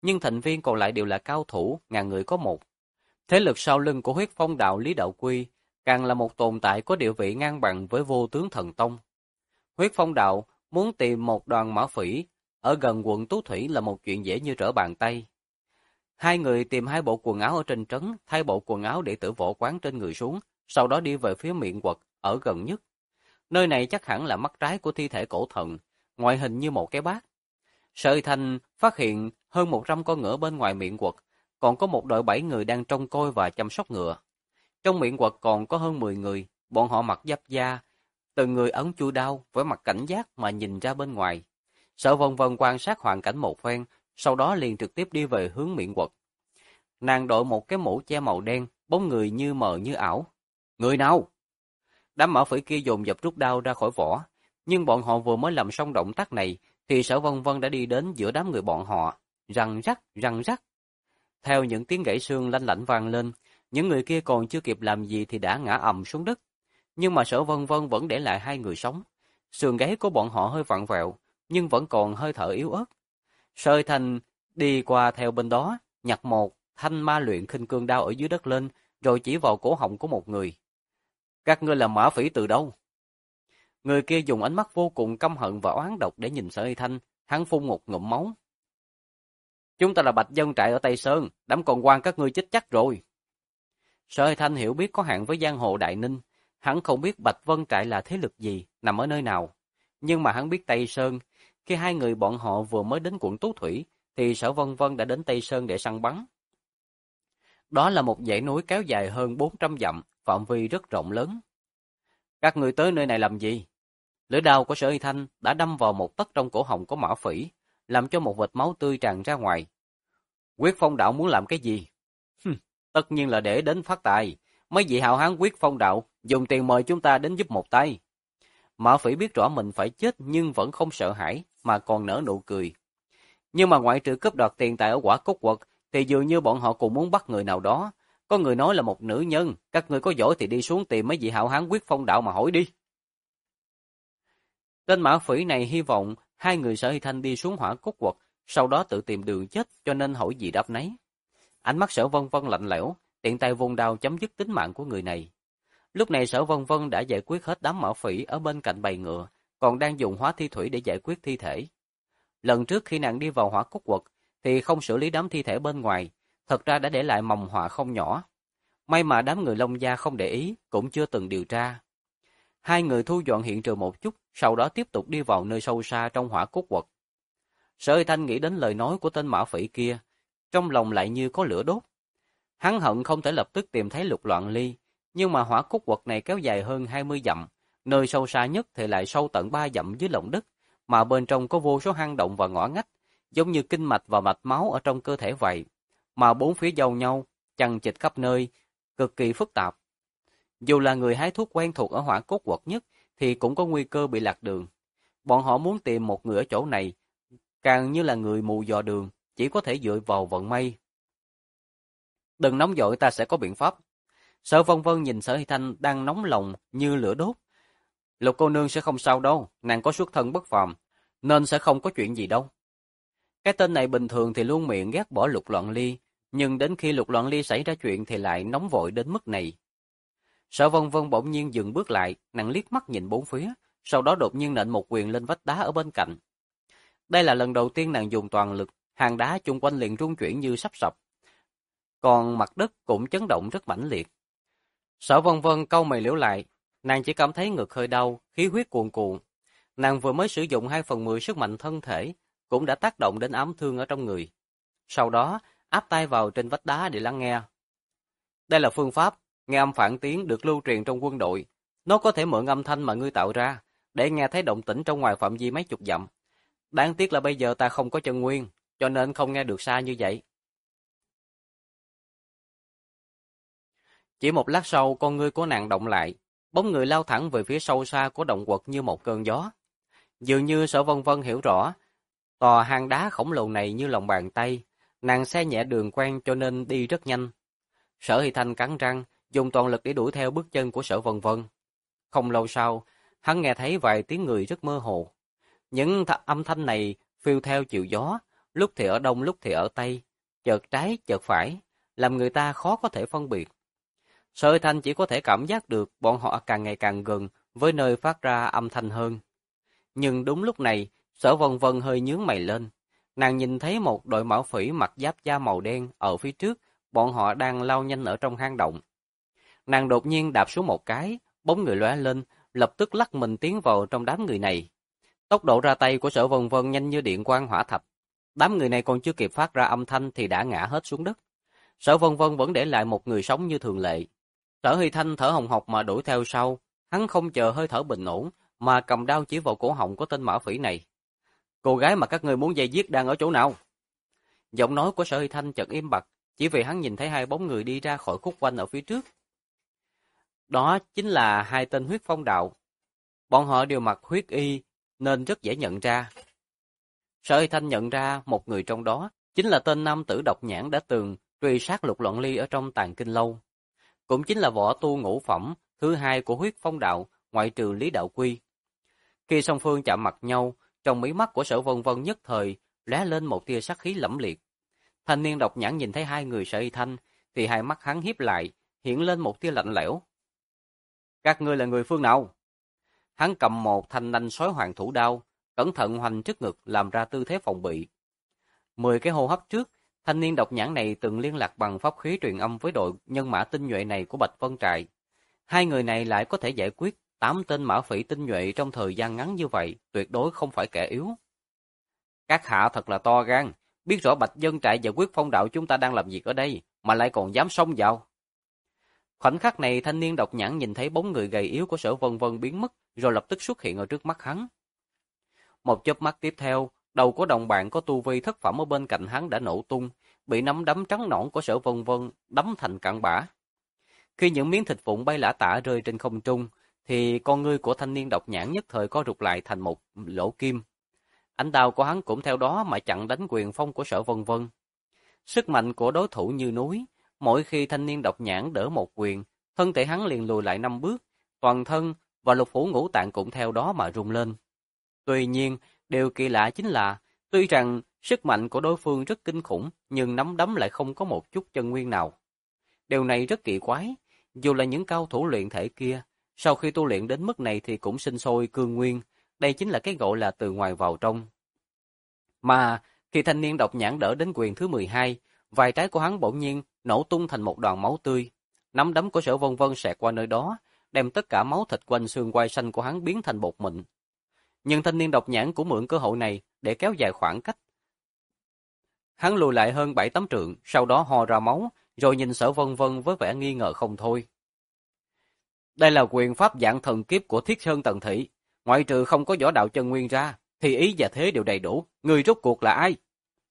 nhưng thành viên còn lại đều là cao thủ, ngàn người có một. Thế lực sau lưng của Huyết Phong đạo Lý Đạo Quy càng là một tồn tại có địa vị ngang bằng với Vô Tướng Thần Tông. Huyết Phong đạo muốn tìm một đoàn mã phỉ ở gần quận Tú Thủy là một chuyện dễ như trở bàn tay. Hai người tìm hai bộ quần áo ở trên trấn, thay bộ quần áo để tử võ quán trên người xuống, sau đó đi về phía miệng quật ở gần nhất. Nơi này chắc hẳn là mắt trái của thi thể cổ thần, ngoại hình như một cái bát. Sở Thanh phát hiện hơn 100 con ngựa bên ngoài miệng quật, còn có một đội 7 người đang trông coi và chăm sóc ngựa. Trong miệng quật còn có hơn 10 người, bọn họ mặc giáp da, từng người ấn chui đao, với mặt cảnh giác mà nhìn ra bên ngoài. Sở Vân Vân quan sát hoàn cảnh một phen, sau đó liền trực tiếp đi về hướng miệng quật. Nàng đội một cái mũ che màu đen, bóng người như mờ như ảo. Người nào? Đám mã phỉ kia dồn dập rút đao ra khỏi vỏ, nhưng bọn họ vừa mới làm xong động tác này, thì Sở Vân Vân đã đi đến giữa đám người bọn họ, răng rắc, răng rắc. Theo những tiếng gãy xương lanh lảnh vang lên, những người kia còn chưa kịp làm gì thì đã ngã ầm xuống đất. Nhưng mà Sở Vân Vân vẫn để lại hai người sống. Sườn gáy của bọn họ hơi vặn vẹo, nhưng vẫn còn hơi thở yếu ớt. Sơi Thành đi qua theo bên đó, nhặt một thanh ma luyện khinh cương đao ở dưới đất lên, rồi chỉ vào cổ họng của một người. Các ngươi là mã phỉ từ đâu? Người kia dùng ánh mắt vô cùng căm hận và oán độc để nhìn Sở Thanh, hắn phun một ngụm máu. Chúng ta là Bạch Dân Trại ở Tây Sơn, đám con quan các ngươi chết chắc rồi. Sở Thanh hiểu biết có hạn với giang hồ Đại Ninh, hắn không biết Bạch Vân Trại là thế lực gì, nằm ở nơi nào. Nhưng mà hắn biết Tây Sơn, khi hai người bọn họ vừa mới đến quận Tú Thủy, thì Sở Vân Vân đã đến Tây Sơn để săn bắn. Đó là một dãy núi kéo dài hơn 400 dặm, phạm vi rất rộng lớn. Các người tới nơi này làm gì? Lưỡi đao của Sở Thanh đã đâm vào một tấc trong cổ họng của mã phỉ, làm cho một vệt máu tươi tràn ra ngoài. Quyết Phong đạo muốn làm cái gì? Tất nhiên là để đến phát tài. Mấy vị hào hán Quyết Phong đạo dùng tiền mời chúng ta đến giúp một tay. Mã phỉ biết rõ mình phải chết nhưng vẫn không sợ hãi, mà còn nở nụ cười. Nhưng mà ngoại trừ cướp đoạt tiền tài ở Quả Cốt Quật, thì dường như bọn họ cũng muốn bắt người nào đó. Có người nói là một nữ nhân, các người có giỏi thì đi xuống tìm mấy vị hào hán Quyết Phong đạo mà hỏi đi. Tên mã phỉ này hy vọng hai người Sở Hy Thanh đi xuống Hỏa Cốt Quật, sau đó tự tìm đường chết, cho nên hỏi gì đáp nấy. Ánh mắt Sở Vân Vân lạnh lẽo, tiện tay vung đao chấm dứt tính mạng của người này. Lúc này Sở Vân Vân đã giải quyết hết đám mã phỉ ở bên cạnh bầy ngựa, còn đang dùng hóa thi thủy để giải quyết thi thể. Lần trước khi nàng đi vào Hỏa Cốt Quật thì không xử lý đám thi thể bên ngoài, thật ra đã để lại mầm họa không nhỏ. May mà đám người Long Gia không để ý, cũng chưa từng điều tra. Hai người thu dọn hiện trường một chút, sau đó tiếp tục đi vào nơi sâu xa trong Hỏa Cốt Quật. Sở Thanh nghĩ đến lời nói của tên mã phỉ kia, trong lòng lại như có lửa đốt. Hắn hận không thể lập tức tìm thấy Lục Loạn Ly, nhưng mà Hỏa Cốt Quật này kéo dài hơn 20 dặm, nơi sâu xa nhất thì lại sâu tận 3 dặm dưới lòng đất, mà bên trong có vô số hang động và ngõ ngách, giống như kinh mạch và mạch máu ở trong cơ thể vậy, mà bốn phía giao nhau, chằng chịt khắp nơi, cực kỳ phức tạp. Dù là người hái thuốc quen thuộc ở Hỏa Cốt Quật nhất thì cũng có nguy cơ bị lạc đường. Bọn họ muốn tìm một người ở chỗ này, càng như là người mù dò đường, chỉ có thể dựa vào vận may. Đừng nóng vội, ta sẽ có biện pháp. Sở Vân Vân nhìn Sở Hy Thanh đang nóng lòng như lửa đốt. Lục cô nương sẽ không sao đâu, nàng có xuất thân bất phàm, nên sẽ không có chuyện gì đâu. Cái tên này bình thường thì luôn miệng ghét bỏ Lục Loạn Ly, nhưng đến khi Lục Loạn Ly xảy ra chuyện thì lại nóng vội đến mức này. Sở Vân Vân bỗng nhiên dừng bước lại, nàng liếc mắt nhìn bốn phía, sau đó đột nhiên nện một quyền lên vách đá ở bên cạnh. Đây là lần đầu tiên nàng dùng toàn lực, hang đá chung quanh liền rung chuyển như sắp sập. Còn mặt đất cũng chấn động rất mãnh liệt. Sở Vân Vân cau mày liễu lại, nàng chỉ cảm thấy ngực hơi đau, khí huyết cuồn cuộn. Nàng vừa mới sử dụng 2/10 sức mạnh thân thể, cũng đã tác động đến ám thương ở trong người. Sau đó, áp tay vào trên vách đá để lắng nghe. Đây là phương pháp nghe âm phản tiếng được lưu truyền trong quân đội. Nó có thể mượn âm thanh mà ngươi tạo ra, để nghe thấy động tĩnh trong ngoài phạm vi mấy chục dặm. Đáng tiếc là bây giờ ta không có chân nguyên, cho nên không nghe được xa như vậy. Chỉ một lát sau, con ngươi của nàng động lại, bóng người lao thẳng về phía sâu xa của động quật như một cơn gió. Dường như Sở Vân Vân hiểu rõ, tòa hang đá khổng lồ này như lòng bàn tay, nàng xe nhẹ đường quen cho nên đi rất nhanh. Sở Hy Thanh cắn răng, dùng toàn lực để đuổi theo bước chân của Sở Vân Vân. Không lâu sau, hắn nghe thấy vài tiếng người rất mơ hồ. Những âm thanh này phiêu theo chiều gió, lúc thì ở đông lúc thì ở tây, chợt trái chợt phải, làm người ta khó có thể phân biệt. Sở Huy Thanh chỉ có thể cảm giác được bọn họ càng ngày càng gần với nơi phát ra âm thanh hơn. Nhưng đúng lúc này, Sở Vân Vân hơi nhướng mày lên. Nàng nhìn thấy một đội mão phỉ mặc giáp da màu đen ở phía trước, bọn họ đang lao nhanh ở trong hang động. Nàng đột nhiên đạp xuống một cái, bóng người lóe lên, lập tức lắc mình tiến vào trong đám người này. Tốc độ ra tay của Sở Vân Vân nhanh như điện quang hỏa thạch. Đám người này còn chưa kịp phát ra âm thanh thì đã ngã hết xuống đất. Sở Vân Vân vẫn để lại một người sống như thường lệ. Sở Huy Thanh thở hồng hộc mà đuổi theo sau, hắn không chờ hơi thở bình ổn, mà cầm đao chỉ vào cổ họng của tên mã phỉ này. Cô gái mà các ngươi muốn dây giết đang ở chỗ nào? Giọng nói của Sở Huy Thanh chợt im bặt, chỉ vì hắn nhìn thấy hai bóng người đi ra khỏi khúc quanh ở phía trước. Đó chính là hai tên huyết phong đạo. Bọn họ đều mặc huyết y, nên rất dễ nhận ra. Sở Huy Thanh nhận ra một người trong đó, chính là tên nam tử độc nhãn đã từng truy sát Lục Loạn Ly ở trong Tàng Kinh Lâu. Cũng chính là võ tu ngũ phẩm thứ hai của huyết phong đạo, ngoại trừ Lý Đạo Quy. Khi song phương chạm mặt nhau, trong mí mắt của Sở Vân Vân nhất thời lóe lên một tia sát khí lẫm liệt. Thanh niên độc nhãn nhìn thấy hai người Sở Huy Thanh, thì hai mắt hắn híp lại, hiện lên một tia lạnh lẽo. Các ngươi là người phương nào? Hắn cầm một thanh nanh sói hoàng thủ đao, cẩn thận hoành trước ngực làm ra tư thế phòng bị. 10 cái hô hấp trước, thanh niên độc nhãn này từng liên lạc bằng pháp khí truyền âm với đội nhân mã tinh nhuệ này của Bạch Vân Trại. Hai người này lại có thể giải quyết 8 tên mã phỉ tinh nhuệ trong thời gian ngắn như vậy, tuyệt đối không phải kẻ yếu. Các hạ thật là to gan, biết rõ Bạch Vân Trại và Quyết Phong đạo chúng ta đang làm việc ở đây, mà lại còn dám xông vào. Khoảnh khắc này, thanh niên độc nhãn nhìn thấy bóng người gầy yếu của Sở Vân Vân biến mất, rồi lập tức xuất hiện ở trước mắt hắn. Một chớp mắt tiếp theo, đầu của đồng bạn có tu vi thất phẩm ở bên cạnh hắn đã nổ tung, bị nắm đấm trắng nõn của Sở Vân Vân đấm thành cặn bã. Khi những miếng thịt vụn bay lả tả rơi trên không trung, thì con ngươi của thanh niên độc nhãn nhất thời co rụt lại thành một lỗ kim. Ánh đao của hắn cũng theo đó mà chặn đánh quyền phong của Sở Vân Vân. Sức mạnh của đối thủ như núi, mỗi khi thanh niên độc nhãn đỡ một quyền, thân thể hắn liền lùi lại 5 bước, toàn thân và lục phủ ngũ tạng cũng theo đó mà rung lên. Tuy nhiên, điều kỳ lạ chính là, tuy rằng sức mạnh của đối phương rất kinh khủng, nhưng nắm đấm lại không có một chút chân nguyên nào. Điều này rất kỳ quái, dù là những cao thủ luyện thể kia, sau khi tu luyện đến mức này thì cũng sinh sôi cương nguyên, đây chính là cái gọi là từ ngoài vào trong. Mà, khi thanh niên độc nhãn đỡ đến quyền thứ 12, vai trái của hắn bỗng nhiên nổ tung thành một đoàn máu tươi. Nắm đấm của Sở Vân Vân xẹt qua nơi đó, đem tất cả máu thịt quanh xương quai xanh của hắn biến thành bột mịn. Nhưng thanh niên độc nhãn cũng mượn cơ hội này để kéo dài khoảng cách. Hắn lùi lại hơn 7-8 trượng, sau đó ho ra máu, rồi nhìn Sở Vân Vân với vẻ nghi ngờ không thôi. Đây là quyền pháp dạng thần kiếp của Thiết Sơn Tần Thị, ngoại trừ không có võ đạo chân nguyên ra, thì ý và thế đều đầy đủ, người rốt cuộc là ai?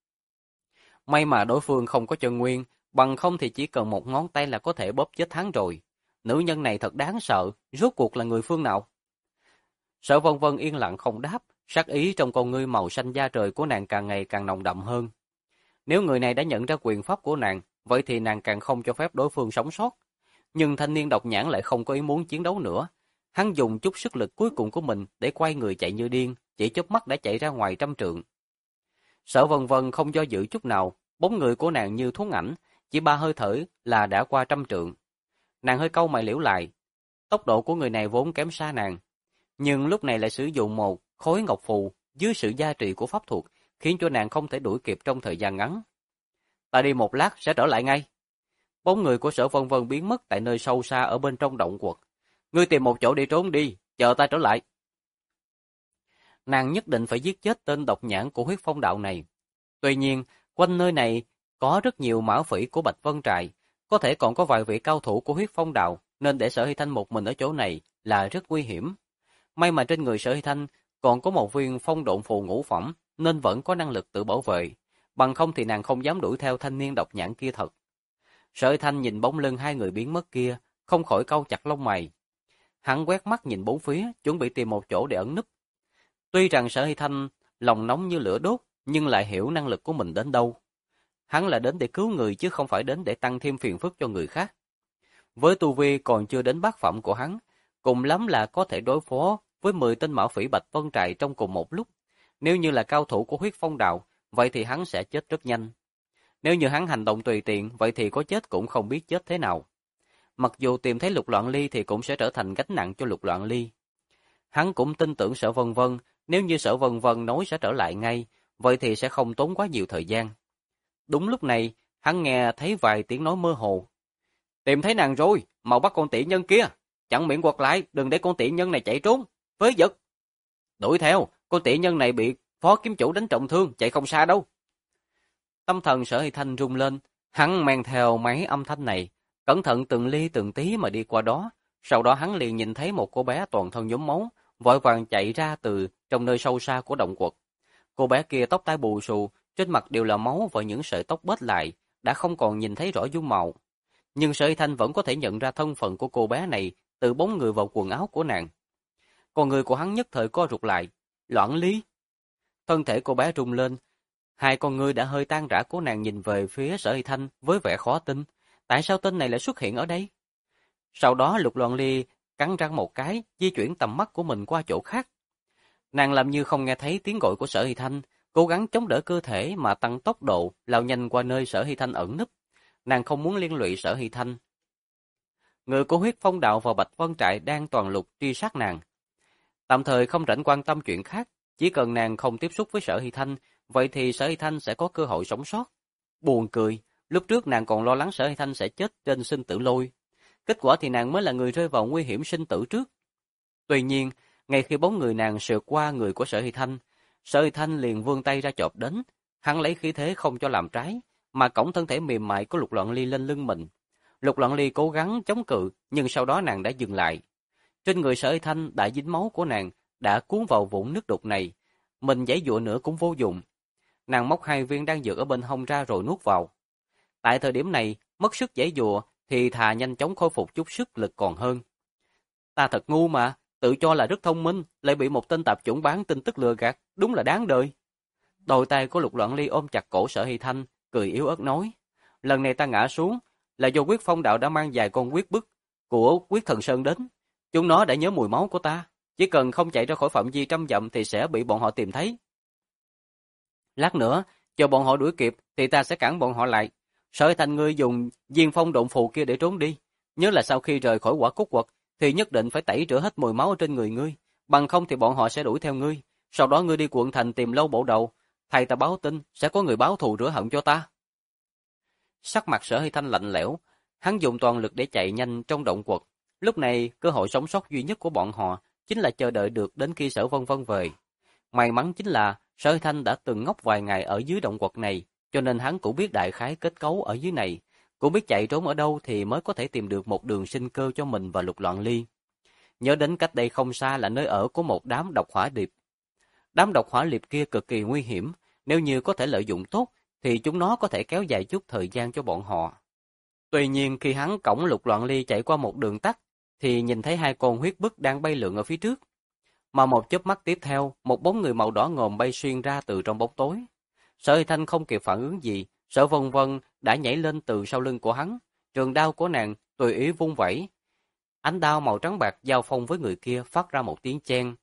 May mà đối phương không có chân nguyên, bằng không thì chỉ cần một ngón tay là có thể bóp chết hắn rồi. Nữ nhân này thật đáng sợ, rốt cuộc là người phương nào? Sở Vân Vân yên lặng không đáp, sát ý trong con ngươi màu xanh da trời của nàng càng ngày càng nồng đậm hơn. Nếu người này đã nhận ra quyền pháp của nàng, vậy thì nàng càng không cho phép đối phương sống sót. Nhưng thanh niên độc nhãn lại không có ý muốn chiến đấu nữa. Hắn dùng chút sức lực cuối cùng của mình để quay người chạy như điên, chỉ chớp mắt đã chạy ra ngoài 100 trượng. Sở Vân Vân không do dự chút nào, bóng người của nàng như thuấn ảnh, chỉ 3 hơi thở là đã qua 100 trượng. Nàng hơi cau mày liễu lại, tốc độ của người này vốn kém xa nàng, nhưng lúc này lại sử dụng một khối ngọc phù dưới sự gia trì của pháp thuật, khiến cho nàng không thể đuổi kịp trong thời gian ngắn. Ta đi một lát sẽ trở lại ngay. Bóng người của Sở Vân Vân biến mất tại nơi sâu xa ở bên trong động quật. Ngươi tìm một chỗ để trốn đi, chờ ta trở lại. Nàng nhất định phải giết chết tên độc nhãn của huyết phong đạo này. Tuy nhiên, quanh nơi này có rất nhiều mã phỉ của Bạch Vân Trại, có thể còn có vài vị cao thủ của huyết phong đạo, nên để Sở Hy Thanh một mình ở chỗ này là rất nguy hiểm. May mà trên người Sở Hy Thanh còn có một viên phong độn phù ngũ phẩm, nên vẫn có năng lực tự bảo vệ, bằng không thì nàng không dám đuổi theo thanh niên độc nhãn kia thật. Sở Hy Thanh nhìn bóng lưng hai người biến mất kia, không khỏi cau chặt lông mày. Hắn quét mắt nhìn bốn phía, chuẩn bị tìm một chỗ để ẩn núp. Tuy rằng Sở Hy Thanh lòng nóng như lửa đốt, nhưng lại hiểu năng lực của mình đến đâu. Hắn là đến để cứu người chứ không phải đến để tăng thêm phiền phức cho người khác. Với tu vi còn chưa đến bát phẩm của hắn, cùng lắm là có thể đối phó với 10 tên mã phỉ Bạch Vân Trại trong cùng một lúc. Nếu như là cao thủ của huyết phong đạo, vậy thì hắn sẽ chết rất nhanh. Nếu như hắn hành động tùy tiện, vậy thì có chết cũng không biết chết thế nào. Mặc dù tìm thấy Lục Loạn Ly thì cũng sẽ trở thành gánh nặng cho Lục Loạn Ly. Hắn cũng tin tưởng Sở Vân Vân, nếu như Sở Vân Vân nói sẽ trở lại ngay, vậy thì sẽ không tốn quá nhiều thời gian. Đúng lúc này, hắn nghe thấy vài tiếng nói mơ hồ. Tìm thấy nàng rồi, mau bắt con tỷ nhân kia. Chẳng miệng quật lại, đừng để con tỷ nhân này chạy trốn. Với giật. Đuổi theo, con tỷ nhân này bị phó kiếm chủ đánh trọng thương, chạy không xa đâu. Tâm thần Sở Hy Thanh rung lên, hắn mang theo mấy âm thanh này, cẩn thận từng ly từng tí mà đi qua đó. Sau đó hắn liền nhìn thấy một cô bé toàn thân nhuốm máu, vội vàng chạy ra từ trong nơi sâu xa của động quật. Cô bé kia tóc tai bù xù, trên mặt đều là máu và những sợi tóc bết lại, đã không còn nhìn thấy rõ dung mạo. Nhưng Sở Hy Thanh vẫn có thể nhận ra thân phận của cô bé này từ bóng người vào quần áo của nàng. Con người của hắn nhất thời co rụt lại. Loạn Ly. Thân thể cô bé rung lên. Hai con ngươi đã hơi tan rã của nàng nhìn về phía Sở Hy Thanh với vẻ khó tin. Tại sao tên này lại xuất hiện ở đây? Sau đó Lục Loạn Ly cắn răng một cái, di chuyển tầm mắt của mình qua chỗ khác. Nàng làm như không nghe thấy tiếng gọi của Sở Hy Thanh, cố gắng chống đỡ cơ thể mà tăng tốc độ, lao nhanh qua nơi Sở Hy Thanh ẩn núp. Nàng không muốn liên lụy Sở Hy Thanh. Người của Huyết Phong Đạo và Bạch Vân Trại đang toàn lực truy sát nàng. Tạm thời không rảnh quan tâm chuyện khác, chỉ cần nàng không tiếp xúc với Sở Hy Thanh, vậy thì Sở Hy Thanh sẽ có cơ hội sống sót. Buồn cười, lúc trước nàng còn lo lắng Sở Hy Thanh sẽ chết trên sinh tử lôi. Kết quả thì nàng mới là người rơi vào nguy hiểm sinh tử trước. Tuy nhiên, ngay khi bóng người nàng sượt qua người của Sở Hy Thanh liền vươn tay ra chộp đến. Hắn lấy khí thế không cho làm trái, mà cõng thân thể mềm mại của Lục Loạn Ly lên lưng mình. Lục Loạn Ly cố gắng chống cự, nhưng sau đó nàng đã dừng lại. Trên người Sở Hy Thanh đã dính máu của nàng, đã cuốn vào vũng nước đục này. Mình giãy giụa nữa cũng vô dụng. Nàng móc hai viên đan dược ở bên hông ra rồi nuốt vào. Tại thời điểm này, mất sức giãy giụa thì thà nhanh chóng khôi phục chút sức lực còn hơn. Ta thật ngu mà, tự cho là rất thông minh, lại bị một tên tạp chủng bán tin tức lừa gạt, đúng là đáng đời. Đôi tay của Lục Loạn Ly ôm chặt cổ Sở Hy Thanh, cười yếu ớt nói: lần này ta ngã xuống là do Huyết Phong Đạo đã mang vài con huyết bức của Huyết Thần Sơn đến. Chúng nó đã nhớ mùi máu của ta, chỉ cần không chạy ra khỏi phạm vi 100 dặm thì sẽ bị bọn họ tìm thấy. Lát nữa, chờ bọn họ đuổi kịp thì ta sẽ cản bọn họ lại. Sở Hy Thanh, ngươi dùng Diên Phong Độn Phù kia để trốn đi. Nhớ là sau khi rời khỏi Quả Cốt Quật thì nhất định phải tẩy rửa hết mùi máu ở trên người ngươi, bằng không thì bọn họ sẽ đuổi theo ngươi. Sau đó ngươi đi quận thành tìm Lâu Bộ Đầu, thầy ta báo tin sẽ có người báo thù rửa hận cho ta. Sắc mặt Sở Hy Thanh lạnh lẽo, hắn dùng toàn lực để chạy nhanh trong động quật. Lúc này, cơ hội sống sót duy nhất của bọn họ chính là chờ đợi được đến khi Sở Vân Vân về. May mắn chính là Sở Hy Thanh đã từng ngốc vài ngày ở dưới động quật này, cho nên hắn cũng biết đại khái kết cấu ở dưới này, cũng biết chạy trốn ở đâu thì mới có thể tìm được một đường sinh cơ cho mình và Lục Loạn Ly. Nhớ đến cách đây không xa là nơi ở của một đám độc hỏa điệp. Đám độc hỏa điệp kia cực kỳ nguy hiểm, nếu như có thể lợi dụng tốt thì chúng nó có thể kéo dài chút thời gian cho bọn họ. Tuy nhiên khi hắn cõng Lục Loạn Ly chạy qua một đường tắt thì nhìn thấy hai con huyết bức đang bay lượn ở phía trước. Mà một chớp mắt tiếp theo, một bóng người màu đỏ ngòm bay xuyên ra từ trong bóng tối. Sở Hy Thanh không kịp phản ứng gì, Sở Vân Vân đã nhảy lên từ sau lưng của hắn, trường đao của nàng tùy ý vung vẩy. Ánh đao màu trắng bạc giao phong với người kia phát ra một tiếng chen.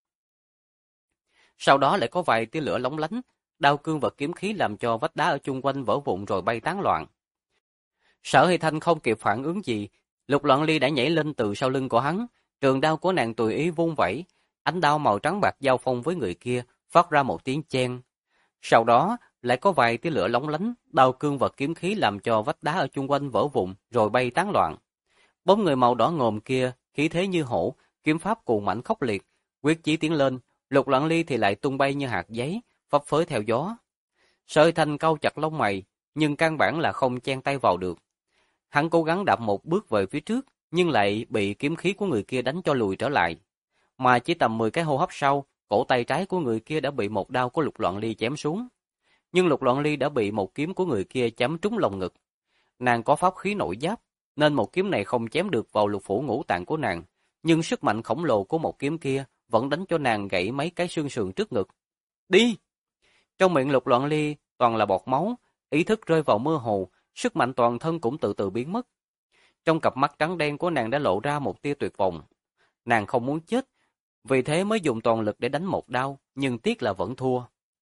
Sau đó lại có vài tia lửa lóng lánh, đao cương và kiếm khí làm cho vách đá ở chung quanh vỡ vụn rồi bay tán loạn. Sở Hy Thanh không kịp phản ứng gì, Lục Loạn Ly đã nhảy lên từ sau lưng của hắn, trường đao của nàng tùy ý vung vẩy, ánh đao màu trắng bạc giao phong với người kia phát ra một tiếng chen. Sau đó lại có vài tia lửa lóng lánh, đao cương và kiếm khí làm cho vách đá ở chung quanh vỡ vụn rồi bay tán loạn. Bóng người màu đỏ ngòm kia khí thế như hổ, kiếm pháp cuồng mãnh khốc liệt, quyết chí tiến lên. Lục Loạn Ly thì lại tung bay như hạt giấy, phấp phới theo gió. Sở Hy Thanh cau chặt lông mày, nhưng căn bản là không chen tay vào được. Hắn cố gắng đạp một bước về phía trước, nhưng lại bị kiếm khí của người kia đánh cho lùi trở lại. Mà chỉ tầm 10 cái hô hấp sau, cổ tay trái của người kia đã bị một đao của Lục Loạn Ly chém xuống. Nhưng Lục Loạn Ly đã bị một kiếm của người kia chém trúng lồng ngực. Nàng có pháp khí nội giáp, nên một kiếm này không chém được vào lục phủ ngũ tạng của nàng, nhưng sức mạnh khổng lồ của một kiếm kia vẫn đánh cho nàng gãy mấy cái xương sườn trước ngực. Đi! Trong miệng Lục Loạn Ly toàn là bọt máu, ý thức rơi vào mơ hồ, sức mạnh toàn thân cũng từ từ biến mất. Trong cặp mắt trắng đen của nàng đã lộ ra một tia tuyệt vọng. Nàng không muốn chết, vì thế mới dùng toàn lực để đánh một đao, nhưng tiếc là vẫn thua.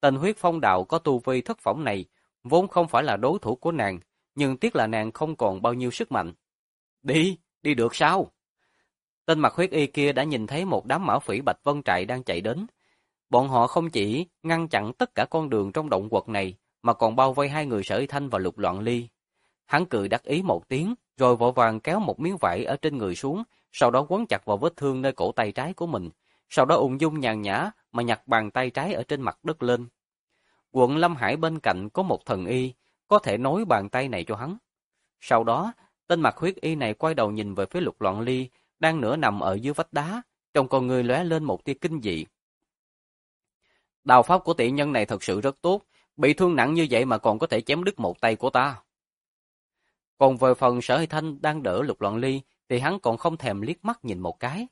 Tên huyết phong đạo có tu vi thất phẩm này, vốn không phải là đối thủ của nàng, nhưng tiếc là nàng không còn bao nhiêu sức mạnh. Đi được sao? Tên mặc huyết y kia đã nhìn thấy một đám mã phỉ Bạch Vân Trại đang chạy đến. Bọn họ không chỉ ngăn chặn tất cả con đường trong động quật này, mà còn bao vây hai người Sở Y Thanh và Lục Loạn Ly. Hắn cười đắc ý một tiếng, rồi vội vàng kéo một miếng vải ở trên người xuống, sau đó quấn chặt vào vết thương nơi cổ tay trái của mình, sau đó ung dung nhàn nhã mà nhặt bàn tay trái ở trên mặt đất lên. Quận Lâm Hải bên cạnh có một thần y, có thể nối bàn tay này cho hắn. Sau đó, tên mặc huyết y này quay đầu nhìn về phía Lục Loạn Ly, đang nửa nằm ở dưới vách đá, trong con người lóe lên một tia kinh dị. Đao pháp của tiện nhân này thật sự rất tốt, bị thương nặng như vậy mà còn có thể chém đứt một tay của ta. Còn về phần Sở Hy Thanh đang đỡ Lục Loạn Ly, thì hắn còn không thèm liếc mắt nhìn một cái.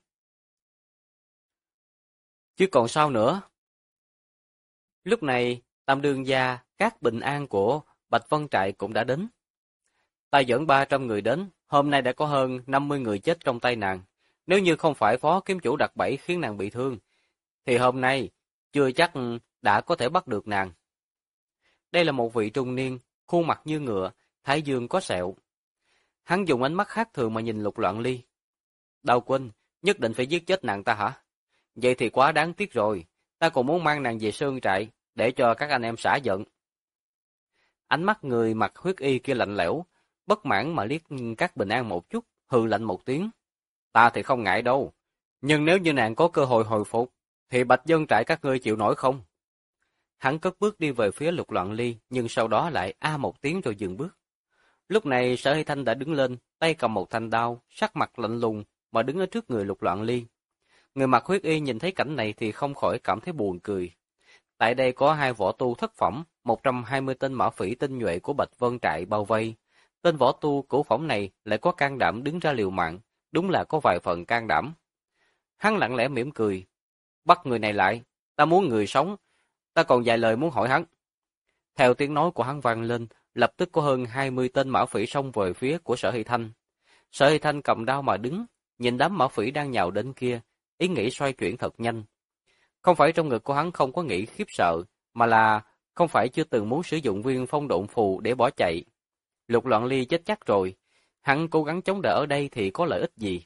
Chứ còn sao nữa? Lúc này, Tam Đương gia, các bình an của Bạch Vân Trại cũng đã đến. Ta dẫn 300 người đến, hôm nay đã có hơn 50 người chết trong tay nàng. Nếu như không phải phó kiếm chủ đặt bẫy khiến nàng bị thương, thì hôm nay chưa chắc đã có thể bắt được nàng. Đây là một vị trung niên, khuôn mặt như ngựa, thái dương có sẹo. Hắn dùng ánh mắt khác thường mà nhìn Lục Loạn Ly. Đào Quân, nhất định phải giết chết nàng ta hả? Vậy thì quá đáng tiếc rồi, ta còn muốn mang nàng về sơn trại, để cho các anh em xả giận. Ánh mắt người mặc huyết y kia lạnh lẽo, bất mãn mà liếc các bình an một chút, hừ lạnh một tiếng. Ta thì không ngại đâu, nhưng nếu như nàng có cơ hội hồi phục, thì Bạch Dân Trại các ngươi chịu nổi không? Hắn cất bước đi về phía Lục Loạn Ly, nhưng sau đó lại a một tiếng rồi dừng bước. Lúc này Sở Hy Thanh đã đứng lên, tay cầm một thanh đao, sắc mặt lạnh lùng mà đứng ở trước người Lục Loạn Ly. Người mặc huyết y nhìn thấy cảnh này thì không khỏi cảm thấy buồn cười. Tại đây có hai võ tu thất phẩm, 120 tên mã phỉ tinh nhuệ của Bạch Vân Trại bao vây. Tên võ tu cửu phẩm này lại có can đảm đứng ra liều mạng, đúng là có vài phần can đảm. Hắn lặng lẽ mỉm cười. Bắt người này lại, ta muốn người sống, ta còn vài lời muốn hỏi hắn. Theo tiếng nói của hắn vang lên, lập tức có hơn 20 tên mã phỉ xông về phía của Sở Hy Thanh. Sở Hy Thanh cầm đao mà đứng, nhìn đám mã phỉ đang nhào đến kia, ý nghĩ xoay chuyển thật nhanh. Không phải trong ngực của hắn không có nghĩ khiếp sợ, mà là không phải chưa từng muốn sử dụng viên phong độn phù để bỏ chạy. Lục Loạn Ly chết chắc rồi, hắn cố gắng chống đỡ ở đây thì có lợi ích gì?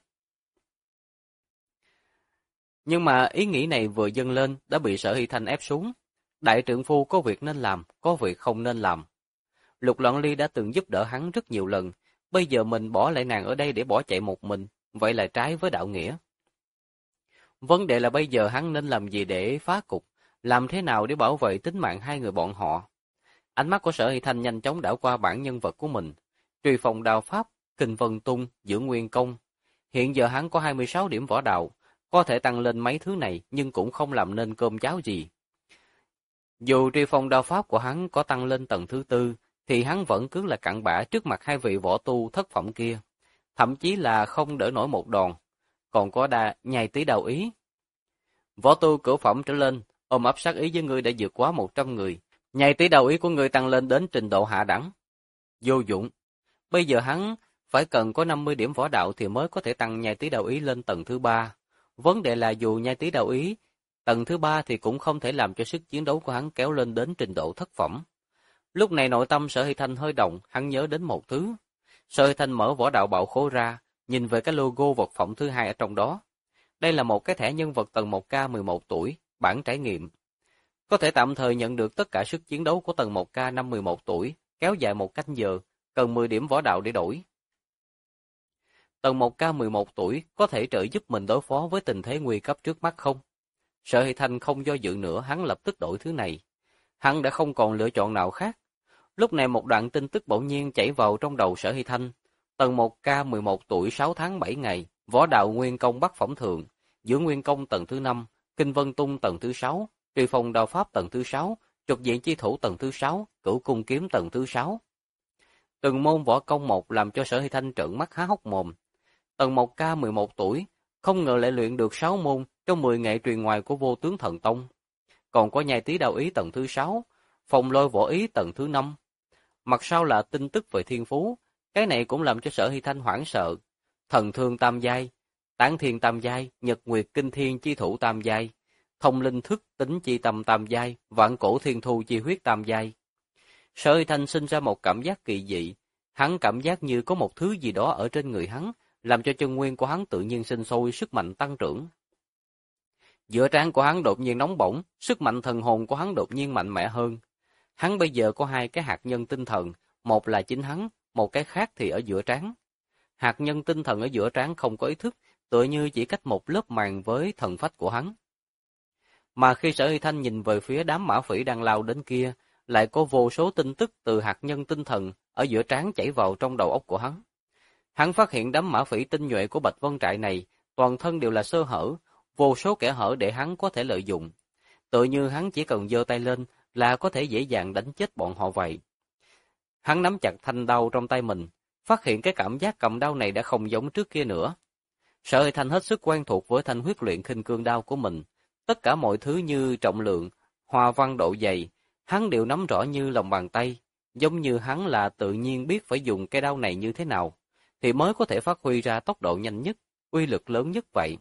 Nhưng mà ý nghĩ này vừa dâng lên đã bị Sở Hy Thanh ép xuống. Đại trượng phu có việc nên làm, có việc không nên làm. Lục Loạn Ly đã từng giúp đỡ hắn rất nhiều lần, bây giờ mình bỏ lại nàng ở đây để bỏ chạy một mình, vậy là trái với đạo nghĩa. Vấn đề là bây giờ hắn nên làm gì để phá cục, làm thế nào để bảo vệ tính mạng hai người bọn họ. Ánh mắt của Sở Hy Thanh nhanh chóng đảo qua bản nhân vật của mình. Truy phòng đao pháp, Kình Vân Tung, Dưỡng Nguyên Công. Hiện giờ hắn có 26 điểm võ đạo, có thể tăng lên mấy thứ này nhưng cũng không làm nên cơm cháo gì. Dù truy phong đao pháp của hắn có tăng lên tầng thứ 4, thì hắn vẫn cứ là cặn bã trước mặt hai vị võ tu thất phẩm kia. Thậm chí là không đỡ nổi một đòn. Còn có nhai tí đào ý. Võ tu cửu phẩm trở lên, ôm ấp sát ý với ngươi đã vượt quá 100 người. Nhai tí đào ý của ngươi tăng lên đến trình độ hạ đẳng. Vô dụng. Bây giờ hắn phải cần có 50 điểm võ đạo thì mới có thể tăng nhai tí đào ý lên tầng thứ 3. Vấn đề là dù nhai tí đào ý tầng thứ 3 thì cũng không thể làm cho sức chiến đấu của hắn kéo lên đến trình độ thất phẩm. Lúc này nội tâm Sở Hy Thanh hơi động, hắn nhớ đến một thứ. Sở Hy Thanh mở võ đạo bảo khố ra, nhìn về cái logo vật phẩm thứ 2 ở trong đó. Đây là một cái thẻ nhân vật tầng 1K 11 tuổi, bản trải nghiệm. Có thể tạm thời nhận được tất cả sức chiến đấu của tầng 1K năm 11 tuổi, kéo dài 1 canh giờ, cần 10 điểm võ đạo để đổi. Tầng 1K 11 tuổi có thể trợ giúp mình đối phó với tình thế nguy cấp trước mắt không? Sở Hy Thanh không do dự nữa, hắn lập tức đổi thứ này. Hắn đã không còn lựa chọn nào khác. Lúc này một đoạn tin tức bỗng nhiên chảy vào trong đầu Sở Hy Thanh. Tầng 1K 11 tuổi 6 tháng 7 ngày, võ đạo nguyên công bắc phẩm thượng, Dưỡng Nguyên Công tầng thứ 5, Kinh Vân Tung tầng thứ 6, Truy Phong đao pháp tầng thứ 6, Trục diện chi thủ tầng thứ 6, Cửu cung kiếm tầng thứ 6. Từng môn võ công một làm cho Sở Hy Thanh trợn mắt há hốc mồm. Tầng 1K 11 tuổi, không ngờ lại luyện được 6 môn trong 10 nghệ truyền ngoài của Vô Tướng Thần Tông. Còn có nhai tí đao ý tầng thứ 6, Phong lôi võ ý tầng thứ 5. Mặt sau là tin tức về thiên phú, cái này cũng làm cho Sở Hy Thanh hoảng sợ. Thần thương tam giai, Tán thiên tam giai, Nhật nguyệt kinh thiên chi thủ tam giai, thông linh thức tính chi tâm tam giai, vạn cổ thiên thu chi huyết tam giai. Sở Huy Thanh sinh ra một cảm giác kỳ dị, hắn cảm giác như có một thứ gì đó ở trên người hắn, làm cho chân nguyên của hắn tự nhiên sinh sôi, sức mạnh tăng trưởng. Giữa trán của hắn đột nhiên nóng bỏng, sức mạnh thần hồn của hắn đột nhiên mạnh mẽ hơn. Hắn bây giờ có hai cái hạt nhân tinh thần, một là chính hắn, một cái khác thì ở giữa trán. Hạt nhân tinh thần ở giữa trán không có ý thức, tựa như chỉ cách một lớp màng với thần phách của hắn. Mà khi Sở Huy Thanh nhìn về phía đám mã phỉ đang lao đến kia, lại có vô số tin tức từ hạt nhân tinh thần ở giữa trán chảy vào trong đầu óc của hắn. Hắn phát hiện đám mã phỉ tinh nhuệ của Bạch Vân Trại này, toàn thân đều là sơ hở, vô số kẽ hở để hắn có thể lợi dụng. Tựa như hắn chỉ cần giơ tay lên là có thể dễ dàng đánh chết bọn họ vậy. Hắn nắm chặt thanh đao trong tay mình, phát hiện cái cảm giác cầm đao này đã không giống trước kia nữa. Sở Huy Thanh hết sức quen thuộc với thanh huyết luyện khinh cương đao của mình. Tất cả mọi thứ như trọng lượng, hoa văn độ dày, hắn đều nắm rõ như lòng bàn tay, giống như hắn là tự nhiên biết phải dùng cây đao này như thế nào, thì mới có thể phát huy ra tốc độ nhanh nhất, uy lực lớn nhất vậy.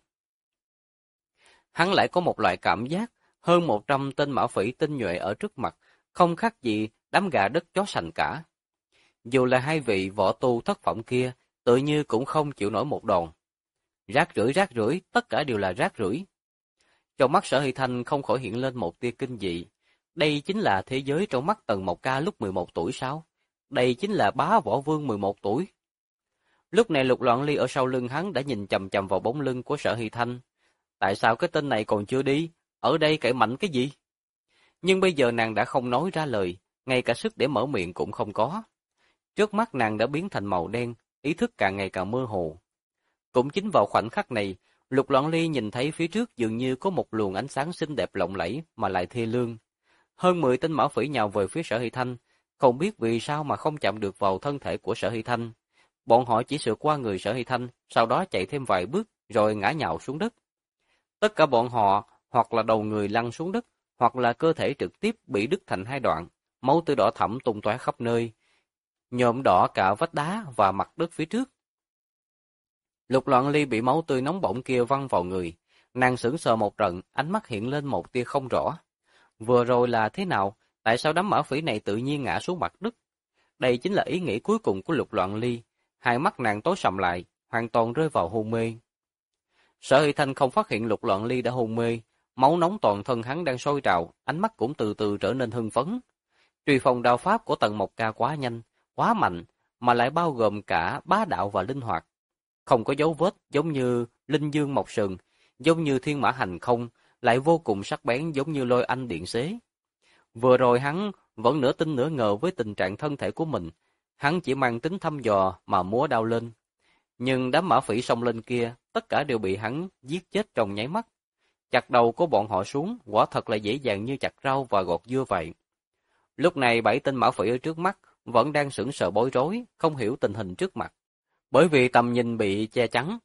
Hắn lại có một loại cảm giác, hơn 100 tên mã phỉ tinh nhuệ ở trước mặt, không khác gì đám gà đất chó sành cả. Dù là hai vị võ tu thất phẩm kia, tự như cũng không chịu nổi một đòn. Rác rưởi, tất cả đều là rác rưởi. Trong mắt Sở Huy Thanh không khỏi hiện lên một tia kinh dị. Đây chính là thế giới trong mắt Tần Mộc Ca lúc 11 tuổi sao? Đây chính là bá võ vương 11 tuổi. Lúc này Lục Loạn Ly ở sau lưng hắn đã nhìn chằm chằm vào bóng lưng của Sở Huy Thanh. Tại sao cái tên này còn chưa đi? Ở đây cậy mạnh cái gì? Nhưng bây giờ nàng đã không nói ra lời, ngay cả sức để mở miệng cũng không có. Trước mắt nàng đã biến thành màu đen, ý thức càng ngày càng mơ hồ. Cũng chính vào khoảnh khắc này, Lục Loạn Ly nhìn thấy phía trước dường như có một luồng ánh sáng xinh đẹp lộng lẫy mà lại thê lương. Hơn 10 tên mã phỉ nhào về phía Sở Huy Thanh, không biết vì sao mà không chạm được vào thân thể của Sở Huy Thanh. Bọn họ chỉ sượt qua người Sở Huy Thanh, sau đó chạy thêm vài bước rồi ngã nhào xuống đất. Tất cả bọn họ hoặc là đầu người lăn xuống đất, hoặc là cơ thể trực tiếp bị đứt thành hai đoạn, máu tươi đỏ thẫm tung tóe khắp nơi, nhuộm đỏ cả vách đá và mặt đất phía trước. Lục Loạn Ly bị máu tươi nóng bỏng kia văng vào người, nàng sững sờ một trận, ánh mắt hiện lên một tia không rõ. Vừa rồi là thế nào? Tại sao đám mã phỉ này tự nhiên ngã xuống mặt đất? Đây chính là ý nghĩ cuối cùng của Lục Loạn Ly. Hai mắt nàng tối sầm lại, hoàn toàn rơi vào hôn mê. Sở Huy Thanh không phát hiện Lục Loạn Ly đã hôn mê, máu nóng toàn thân hắn đang sôi trào, ánh mắt cũng từ từ trở nên hưng phấn. Truy phong đao pháp của Tần Mộc Ca quá nhanh, quá mạnh, mà lại bao gồm cả bá đạo và linh hoạt. Không có dấu vết, giống như linh dương mộc sừng, giống như thiên mã hành không, lại vô cùng sắc bén giống như lôi anh điện xế. Vừa rồi hắn vẫn nửa tin nửa ngờ với tình trạng thân thể của mình, hắn chỉ mang tính thăm dò mà múa đao lên. Nhưng đám mã phỉ xông lên kia, tất cả đều bị hắn giết chết trong nháy mắt. Chặt đầu của bọn họ xuống, quả thật là dễ dàng như chặt rau và gọt dưa vậy. Lúc này 7 tên mã phỉ ở trước mắt vẫn đang sững sờ bối rối, không hiểu tình hình trước mặt. Bởi vì tầm nhìn bị che chắn,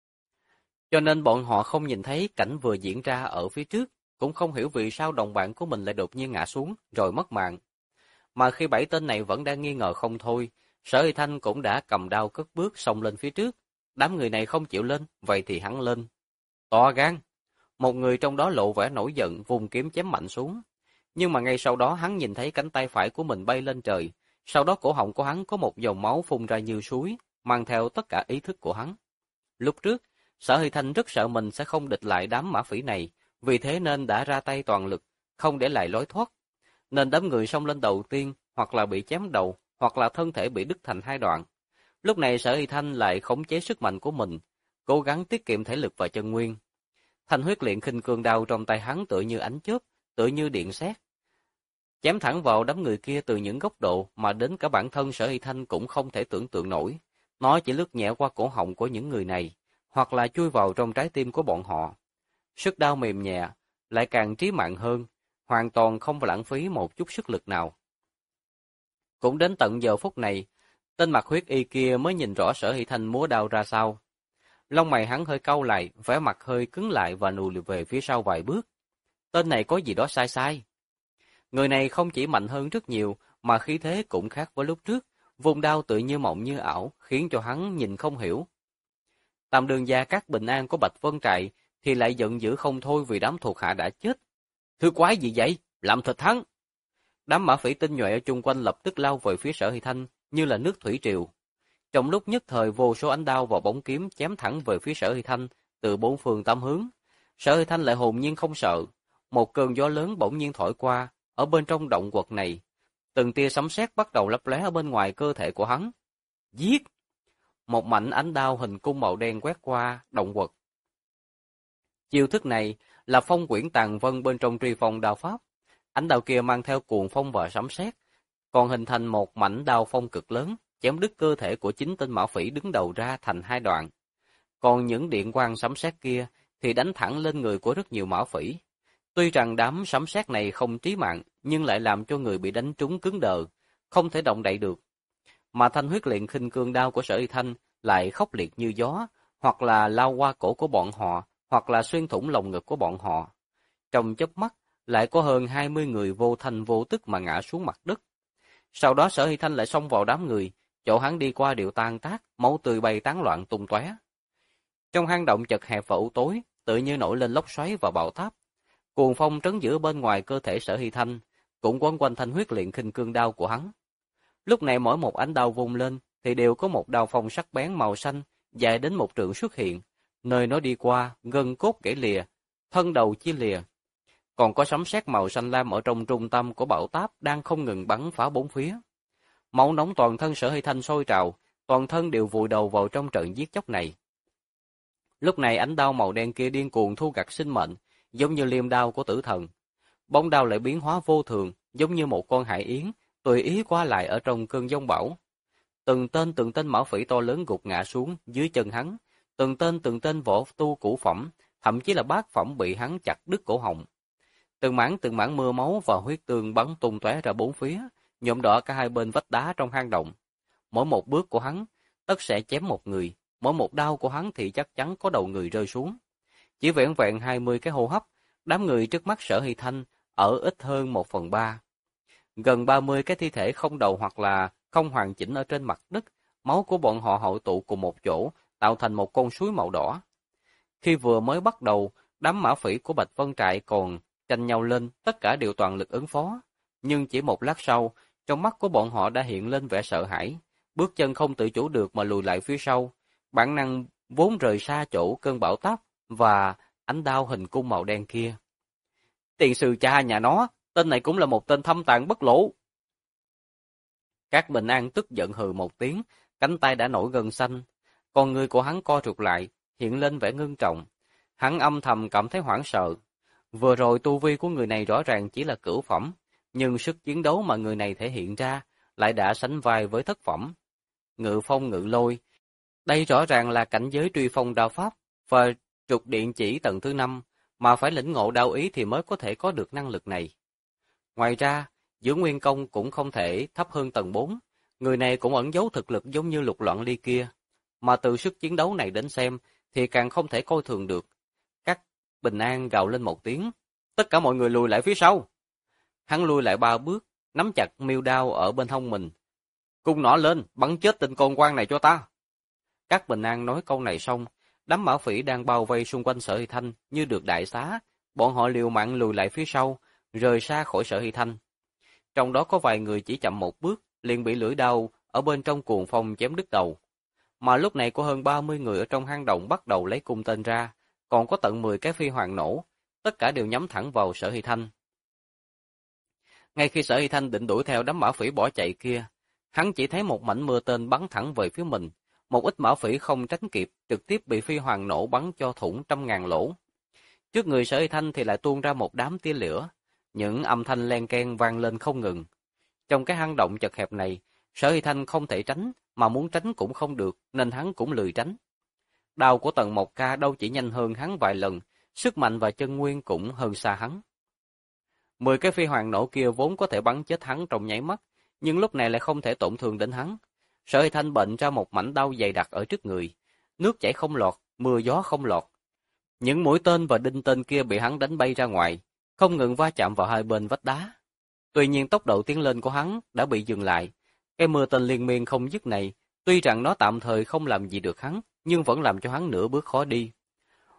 cho nên bọn họ không nhìn thấy cảnh vừa diễn ra ở phía trước, cũng không hiểu vì sao đồng bạn của mình lại đột nhiên ngã xuống, rồi mất mạng. Mà khi 7 tên này vẫn đang nghi ngờ không thôi, Sở Huy Thanh cũng đã cầm đao cất bước xông lên phía trước. Đám người này không chịu lên, vậy thì hắn lên. To gan! Một người trong đó lộ vẻ nổi giận, vùng kiếm chém mạnh xuống. Nhưng mà ngay sau đó hắn nhìn thấy cánh tay phải của mình bay lên trời, sau đó cổ họng của hắn có một dòng máu phun ra như suối, mang theo tất cả ý thức của hắn. Lúc trước, Sở Huy Thanh rất sợ mình sẽ không địch lại đám mã phỉ này, vì thế nên đã ra tay toàn lực, không để lại lối thoát. Nên đám người xông lên đầu tiên, hoặc là bị chém đầu, hoặc là thân thể bị đứt thành hai đoạn. Lúc này Sở Huy Thanh lại khống chế sức mạnh của mình, cố gắng tiết kiệm thể lực và chân nguyên. Thanh huyết luyện khinh cương đao trong tay hắn tựa như ánh chớp, tựa như điện sét, chém thẳng vào đám người kia từ những góc độ mà đến cả bản thân Sở Huy Thanh cũng không thể tưởng tượng nổi. Nó chỉ lướt nhẹ qua cổ họng của những người này, hoặc là chui vào trong trái tim của bọn họ. Sức đao mềm nhẹ, lại càng trí mạng hơn, hoàn toàn không lãng phí một chút sức lực nào. Cũng đến tận giờ phút này, tên mặc huyết y kia mới nhìn rõ Sở Huy Thanh múa đao ra sao. Lông mày hắn hơi cau lại, vẻ mặt hơi cứng lại và lùi về phía sau vài bước. Tên này có gì đó sai sai. Người này không chỉ mạnh hơn rất nhiều, mà khí thế cũng khác với lúc trước, vùng đao tự như mộng như ảo, khiến cho hắn nhìn không hiểu. Tam đường gia các bình an của Bạch Vân Trại thì lại giận dữ không thôi vì đám thuộc hạ đã chết. Thứ quái gì vậy? Làm thịt hắn! Đám mã phỉ tinh nhuệ ở chung quanh lập tức lao về phía Sở Hy Thanh như là nước thủy triều. Trong lúc nhất thời vô số ánh đao và bóng kiếm chém thẳng về phía Sở Hy Thanh từ bốn phương tám hướng. Sở Hy Thanh lại hồn nhiên không sợ. Một cơn gió lớn bỗng nhiên thổi qua ở bên trong động quật này. Từng tia sấm sét bắt đầu lấp lóe ở bên ngoài cơ thể của hắn. Giết! Một mảnh ánh đao hình cung màu đen quét qua động quật. Chiêu thức này là phong quyển tàn vân bên trong truy phong đao pháp. Ánh đao kia mang theo cuồng phong và sấm sét, còn hình thành một mảnh đao phong cực lớn, chém đứt cơ thể của chính tên mã phỉ đứng đầu ra thành hai đoạn. Còn những điện quang sấm sét kia thì đánh thẳng lên người của rất nhiều mã phỉ. Tuy rằng đám sấm sét này không chí mạng, nhưng lại làm cho người bị đánh trúng cứng đờ, không thể động đậy được. Mà thanh huyết luyện khinh cương đao của Sở Y Thanh lại khốc liệt như gió, hoặc là lao qua cổ của bọn họ, hoặc là xuyên thủng lồng ngực của bọn họ. Trong chớp mắt, lại có hơn 20 người vô thanh vô tức mà ngã xuống mặt đất. Sau đó Sở Hy Thanh lại xông vào đám người, chỗ hắn đi qua đều tan tác, máu tươi bay tán loạn tung tóe. Trong hang động chật hẹp và u tối, tự như nổi lên lốc xoáy và bão táp. Cuồng phong trấn giữ bên ngoài cơ thể Sở Hy Thanh, cũng quấn quanh thanh huyết luyện khinh cương đao của hắn. Lúc này mỗi một ánh đao vung lên thì đều có một đao phong sắc bén màu xanh dài đến 1 trượng xuất hiện, nơi nó đi qua, gân cốt gãy lìa, thân đầu chia lìa. Còn có sấm sét màu xanh lam ở trong trung tâm của bão táp đang không ngừng bắn phá bốn phía. Máu nóng toàn thân Sở Hy Thanh sôi trào, toàn thân đều vùi đầu vào trong trận giết chóc này. Lúc này ánh đao màu đen kia điên cuồng thu gặt sinh mệnh, giống như liềm đao của tử thần. Bóng đao lại biến hóa vô thường, giống như một con hải yến, tùy ý qua lại ở trong cơn giông bão. Từng tên mã phỉ to lớn gục ngã xuống dưới chân hắn, từng tên võ tu cũ phẩm, thậm chí là bát phẩm bị hắn chặt đứt cổ họng. Từng mảng mưa máu và huyết tương bắn tung tóe ra bốn phía, nhuộm đỏ cả hai bên vách đá trong hang động. Mỗi một bước của hắn, tất sẽ chém một người, mỗi một đao của hắn thì chắc chắn có đầu người rơi xuống. Chỉ vẹn vẹn 20 cái hô hấp, đám người trước mắt Sở Hy Thanh ở ít hơn 1/3. Gần 30 cái thi thể không đầu hoặc là không hoàn chỉnh ở trên mặt đất, máu của bọn họ hội tụ cùng một chỗ, tạo thành một con suối màu đỏ. Khi vừa mới bắt đầu, đám mã phỉ của Bạch Vân Trại còn tranh nhau lên, tất cả đều toàn lực ứng phó. Nhưng chỉ một lát sau, trong mắt của bọn họ đã hiện lên vẻ sợ hãi, bước chân không tự chủ được mà lùi lại phía sau, bản năng vốn rời xa chỗ cơn bão táp và ánh đao hình cung màu đen kia. Tiền sư cha nhà nó, tên này cũng là một tên thâm tàn bất lộ. Các Bình An tức giận hừ một tiếng, cánh tay đã nổi gân xanh, con người của hắn co rụt lại, hiện lên vẻ ngưng trọng. Hắn âm thầm cảm thấy hoảng sợ. Vừa rồi tu vi của người này rõ ràng chỉ là cửu phẩm, nhưng sức chiến đấu mà người này thể hiện ra lại đã sánh vai với thất phẩm. Ngự phong ngự lôi, đây rõ ràng là cảnh giới truy phong đao pháp và trục điện chỉ tầng thứ 5, mà phải lĩnh ngộ đao ý thì mới có thể có được năng lực này. Ngoài ra, giữ nguyên công cũng không thể thấp hơn tầng 4, người này cũng ẩn giấu thực lực giống như Lục Loạn Ly kia, mà từ sức chiến đấu này đến xem thì càng không thể coi thường được. Các Bình An gào lên một tiếng, tất cả mọi người lùi lại phía sau. Hắn lùi lại 3 bước, nắm chặt miêu đao ở bên hông mình. Cung nỏ lên, bắn chết tên con quan này cho ta. Các Bình An nói câu này xong, đám mã phỉ đang bao vây xung quanh Sở Hy Thanh như được đại xá, bọn họ liều mạng lùi lại phía sau, rời xa khỏi Sở Hy Thanh. Trong đó có vài người chỉ chậm một bước, liền bị lưỡi đao ở bên trong cuồng phong chém đứt đầu. Mà lúc này có hơn 30 người ở trong hang động bắt đầu lấy cung tên ra, còn có tận 10 cái phi hoàng nổ, tất cả đều nhắm thẳng vào Sở Hy Thanh. Ngay khi Sở Hy Thanh định đuổi theo đám mã phỉ bỏ chạy kia, hắn chỉ thấy một mảnh mưa tên bắn thẳng về phía mình. Một ít mã phỉ không tránh kịp, trực tiếp bị phi hoàng nổ bắn cho thủng trăm ngàn lỗ. Trước người Sở Hy Thanh thì lại tuôn ra một đám tia lửa, những âm thanh len keng vang lên không ngừng. Trong cái hang động chật hẹp này, Sở Hy Thanh không thể tránh, mà muốn tránh cũng không được, nên hắn cũng lười tránh. Đao của Tần Mộc Ca đâu chỉ nhanh hơn hắn vài lần, sức mạnh và chân nguyên cũng hơn xa hắn. 10 cái phi hoàng nổ kia vốn có thể bắn chết hắn trong nháy mắt, nhưng lúc này lại không thể tổn thương đến hắn. Sở Hy Thanh bệnh ra một mảnh đao dày đặc ở trước người, nước chảy không lọt, mưa gió không lọt. Những mũi tên và đinh tên kia bị hắn đánh bay ra ngoài, không ngừng va chạm vào hai bên vách đá. Tuy nhiên tốc độ tiến lên của hắn đã bị dừng lại. Cái mưa tên liên miên không dứt này, tuy rằng nó tạm thời không làm gì được hắn, nhưng vẫn làm cho hắn nửa bước khó đi.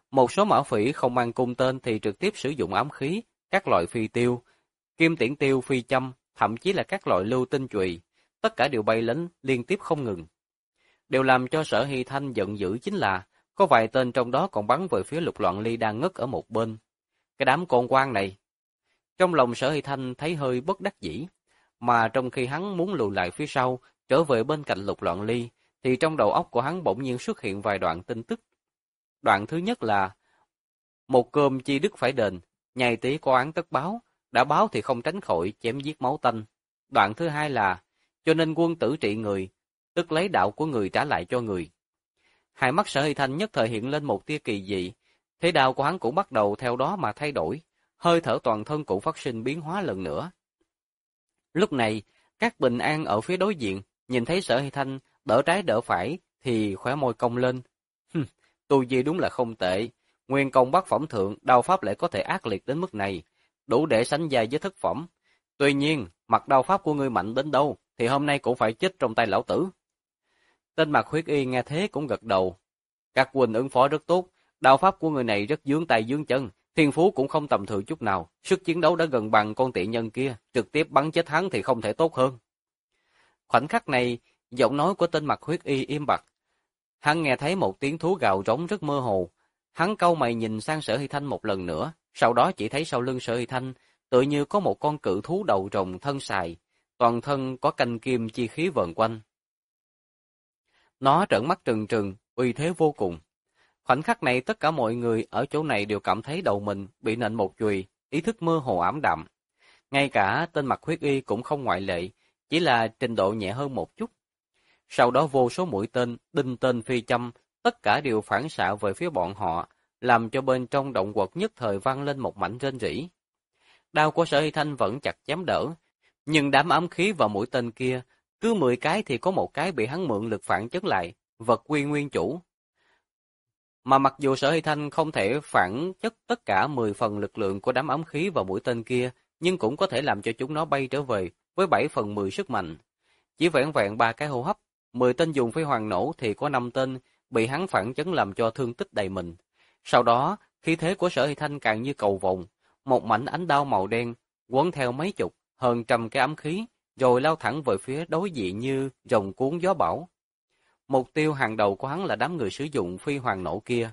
Một số mã phỉ không mang cung tên thì trực tiếp sử dụng ám khí, các loại phi tiêu, kim tiễn tiêu, phi châm, thậm chí là các loại lưu tinh chùy, tất cả đều bay lên liên tiếp không ngừng. Điều làm cho Sở Hy Thanh giận dữ chính là có vài tên trong đó còn bắn về phía Lục Loạn Ly đang ngất ở một bên. Cái đám con quan này. Trong lòng Sở Hy Thanh thấy hơi bất đắc dĩ, mà trong khi hắn muốn lùi lại phía sau, trở về bên cạnh Lục Loạn Ly, thì trong đầu óc của hắn bỗng nhiên xuất hiện vài đoạn tin tức. Đoạn thứ nhất là: một cơm chi đức phải đền, nhai tí có oán tất báo, đã báo thì không tránh khỏi chém giết máu tanh. Đoạn thứ hai là: cho nên quân tử trị người, tức lấy đạo của người trả lại cho người. Hai mắt Sở Hy Thanh nhất thời hiện lên một tia kỳ dị, thế đạo của hắn cũng bắt đầu theo đó mà thay đổi, hơi thở toàn thân cũng phát sinh biến hóa lần nữa. Lúc này, các Bình An ở phía đối diện, nhìn thấy Sở Hy Thanh đỡ trái đỡ phải, thì khóe môi cong lên. Tu vi đúng là không tệ, nguyên công bát phẩm thượng, đao pháp lại có thể ác liệt đến mức này, đủ để sánh vai với thất phẩm. Tuy nhiên, mặt đao pháp của ngươi mạnh đến đâu, thì hôm nay cũng phải chết trong tay lão tử. Tên Mạc Huyết Y nghe thế cũng gật đầu. Các huynh ứng phó rất tốt, đao pháp của người này rất dướng tay dướng chân, thiên phú cũng không tầm thường chút nào, sức chiến đấu đã gần bằng con tiện nhân kia, trực tiếp bắn chết hắn thì không thể tốt hơn. Khoảnh khắc này, giọng nói của tên Mạc Huyết Y im bặt. Hắn nghe thấy một tiếng thú gào rống rất mơ hồ. Hắn cau mày nhìn sang Sở Hy Thanh một lần nữa, sau đó chỉ thấy sau lưng Sở Hy Thanh tựa như có một con cự thú đầu rồng thân sài, toàn thân có canh kim chi khí vờn quanh. Nó trợn mắt trừng trừng, uy thế vô cùng. Khoảnh khắc này tất cả mọi người ở chỗ này đều cảm thấy đầu mình bị nện một chùy, ý thức mơ hồ ảm đạm. Ngay cả tên Mạc Huyết Y cũng không ngoại lệ, chỉ là trình độ nhẹ hơn một chút. Sau đó vô số mũi tên, đinh tên phi châm, tất cả đều phản xạ về phía bọn họ, làm cho bên trong động quật nhất thời vang lên một mảnh rên rỉ. Đao của Sở Hy Thanh vẫn chặt chém đỡ, nhưng đám ám khí và mũi tên kia, cứ 10 cái thì có một cái bị hắn mượn lực phản chấn lại, vật quy nguyên chủ. Mà mặc dù Sở Hy Thanh không thể phản chất tất cả 10 phần lực lượng của đám ám khí và mũi tên kia, nhưng cũng có thể làm cho chúng nó bay trở về với 7 phần 10 sức mạnh. Chỉ vẹn vẹn 3 cái hô hấp, 10 tên dùng phi hoàng nổ thì có 5 tên bị hắn phản chấn làm cho thương tích đầy mình. Sau đó, khí thế của Sở Hy Thanh càng như cầu vồng, một mảnh ánh đao màu đen quấn theo mấy chục, hơn trăm cái ám khí, rồi lao thẳng về phía đối diện như rồng cuốn gió bão. Mục tiêu hàng đầu của hắn là đám người sử dụng phi hoàng nổ kia.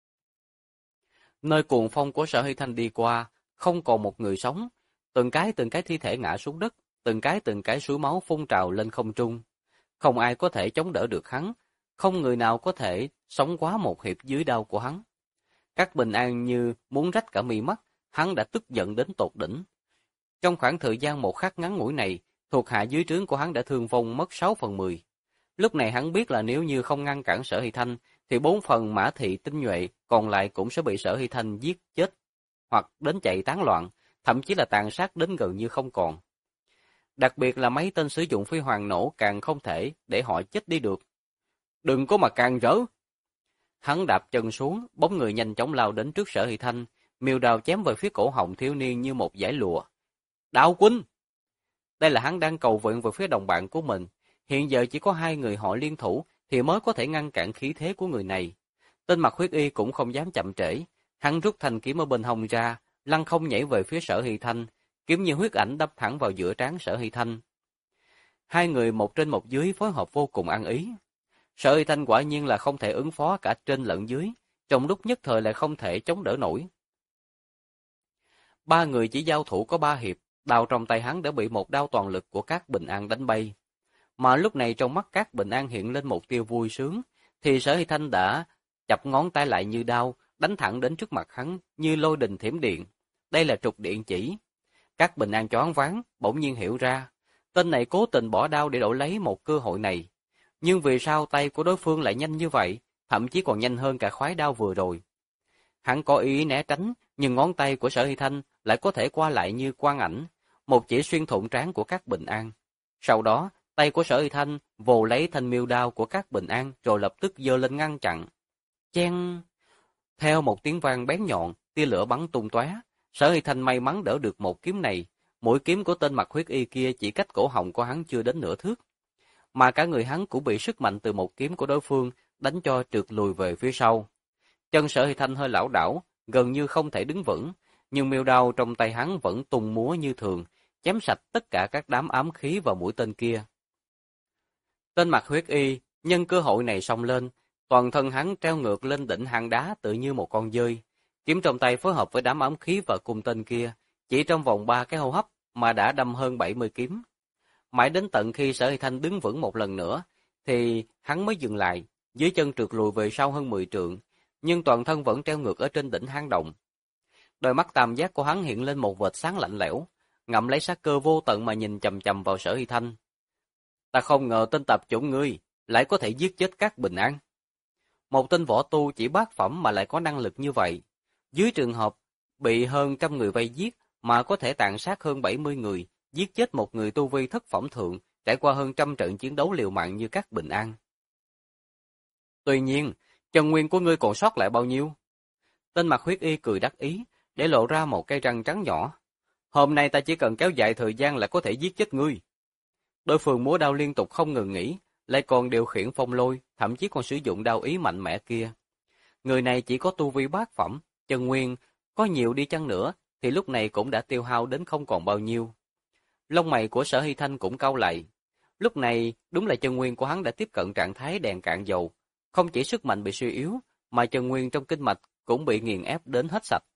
Nơi cuồng phong của Sở Hy Thanh đi qua, không còn một người sống, từng cái thi thể ngã xuống đất, từng cái suối máu phun trào lên không trung. Không ai có thể chống đỡ được hắn, không người nào có thể sống quá một hiệp dưới đao của hắn. Các Bình An như muốn rách cả mi mắt, hắn đã tức giận đến tột đỉnh. Trong khoảng thời gian một khắc ngắn ngủi này, thuộc hạ dưới trướng của hắn đã thương vong mất 6 phần 10. Lúc này hắn biết là nếu như không ngăn cản Sở Hy Thanh, thì 4 phần mã thị tinh nhuệ còn lại cũng sẽ bị Sở Hy Thanh giết chết, hoặc đến chạy tán loạn, thậm chí là tàn sát đến gần như không còn. Đặc biệt là mấy tên sử dụng phi hoàng nổ càng không thể để họ chết đi được. Đừng có mà càng rỡ! Hắn đạp chân xuống, bóng người nhanh chóng lao đến trước Sở Hy Thanh, miêu đao chém về phía cổ họng thiếu niên như một dải lụa. Đạo huynh! Đây là hắn đang cầu nguyện về phía đồng bạn của mình. Hiện giờ chỉ có 2 người họ liên thủ thì mới có thể ngăn cản khí thế của người này. Tên Mạc Huyết Y cũng không dám chậm trễ. Hắn rút thanh kiếm ở bên hông ra, lăng không nhảy về phía Sở Hy Thanh, kiếm như huyết ảnh đâm thẳng vào giữa trán Sở Hy Thanh. 2 người một trên một dưới phối hợp vô cùng ăn ý. Sở Hy Thanh quả nhiên là không thể ứng phó cả trên lẫn dưới, trong lúc nhất thời lại không thể chống đỡ nổi. 3 người chỉ giao thủ có 3 hiệp, đao trong tay hắn đã bị một đao toàn lực của các Bình An đánh bay. Mà lúc này trong mắt các Bình An hiện lên một tia vui sướng, thì Sở Hy Thanh đã chập ngón tay lại như đao, đánh thẳng đến trước mặt hắn như lôi đình thiểm điện. Đây là trục điện chỉ. Các Bình An choáng váng, bỗng nhiên hiểu ra, tên này cố tình bỏ đao để đổi lấy một cơ hội này. Nhưng vì sao tay của đối phương lại nhanh như vậy, thậm chí còn nhanh hơn cả khoái đao vừa rồi. Hắn có ý né tránh, nhưng ngón tay của Sở Hy Thanh lại có thể qua lại như quang ảnh, một chỉ xuyên thủng trán của các Bình An. Sau đó, tay của Sở Hy Thanh vồ lấy thanh miêu đao của các Bình An rồi lập tức giơ lên ngăn chặn. Chen! Theo một tiếng vang bén nhọn, tia lửa bắn tung tóe. Sở Hy Thanh may mắn đỡ được một kiếm này. Mũi kiếm của tên Mạc Huyết Y kia chỉ cách cổ họng của hắn chưa đến nửa thước, mà cả người hắn cũng bị sức mạnh từ một kiếm của đối phương đánh cho trượt lùi về phía sau. Chân Sở Hy Thanh hơi lảo đảo, gần như không thể đứng vững, nhưng miêu đao trong tay hắn vẫn tung múa như thường, chém sạch tất cả các đám ám khí vào mũi tên kia. Tên mặc huyết y nhân cơ hội này xông lên, toàn thân hắn treo ngược lên đỉnh hang đá tự như một con dơi, kiếm trong tay phối hợp với đám ám khí và cung tên kia, chỉ trong vòng 3 cái hô hấp mà đã đâm hơn 70 kiếm. Mãi đến tận khi Sở Hy Thanh đứng vững một lần nữa, thì hắn mới dừng lại, dưới chân trượt lùi về sau hơn 10 trượng, nhưng toàn thân vẫn treo ngược ở trên đỉnh hang động. Đôi mắt tam giác của hắn hiện lên một vệt sáng lạnh lẽo, ngậm lấy sát cơ vô tận mà nhìn chằm chằm vào Sở Hy Thanh. Ta không ngờ tên tạp chủng ngươi lại có thể giết chết các bình an. Một tên võ tu chỉ bát phẩm mà lại có năng lực như vậy. Dưới trường hợp bị hơn trăm người vây giết mà có thể tàn sát hơn 70 người, giết chết một người tu vi thất phẩm thượng, trải qua hơn trăm trận chiến đấu liều mạng như các bình an. Tuy nhiên, chân nguyên của ngươi còn sót lại bao nhiêu? Tên mặc huyết y cười đắc ý, để lộ ra một cây răng trắng nhỏ. Hôm nay ta chỉ cần kéo dài thời gian là có thể giết chết ngươi. Đối phương múa đao liên tục không ngừng nghỉ, lại còn điều khiển phong lôi, thậm chí còn sử dụng đao ý mạnh mẽ kia. Người này chỉ có tu vi bát phẩm, chân nguyên có nhiều đi chăng nữa thì lúc này cũng đã tiêu hao đến không còn bao nhiêu. Lông mày của Sở Hy Thanh cũng cau lại. Lúc này đúng là chân nguyên của hắn đã tiếp cận trạng thái đèn cạn dầu, không chỉ sức mạnh bị suy yếu, mà chân nguyên trong kinh mạch cũng bị nghiền ép đến hết sạch.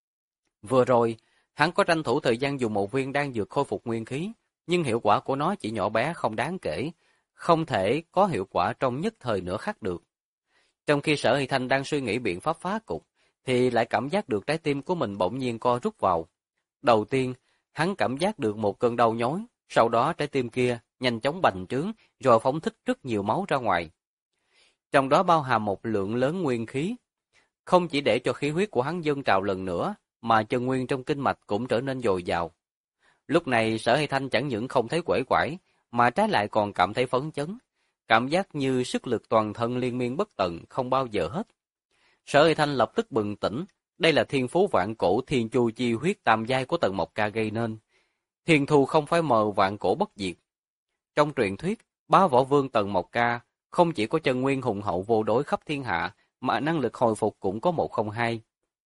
Vừa rồi, hắn có tranh thủ thời gian dùng một viên đan dược khôi phục nguyên khí, nhưng hiệu quả của nó chỉ nhỏ bé không đáng kể, không thể có hiệu quả trong nhất thời nửa khắc được. Trong khi Sở Hy Thanh đang suy nghĩ biện pháp phá cục, thì lại cảm giác được trái tim của mình bỗng nhiên co rút vào. Đầu tiên, hắn cảm giác được một cơn đau nhói, sau đó trái tim kia nhanh chóng bành trướng, rồi phóng thích rất nhiều máu ra ngoài. Trong đó bao hàm một lượng lớn nguyên khí, không chỉ để cho khí huyết của hắn dâng trào lần nữa, mà chân nguyên trong kinh mạch cũng trở nên dồi dào. Lúc này Sở Hy Thanh chẳng những không thấy uể oải, mà trái lại còn cảm thấy phấn chấn, cảm giác như sức lực toàn thân liên miên bất tận, không bao giờ hết. Sở Hy Thanh lập tức bừng tỉnh, đây là thiên phú vạn cổ thiên chu chi huyết tam giai của Tần Mộc Ca gây nên. Thiên thu không phải mờ vạn cổ bất diệt. Trong truyền thuyết, bá võ vương Tần Mộc Ca không chỉ có chân nguyên hùng hậu vô đối khắp thiên hạ, mà năng lực hồi phục cũng có 102.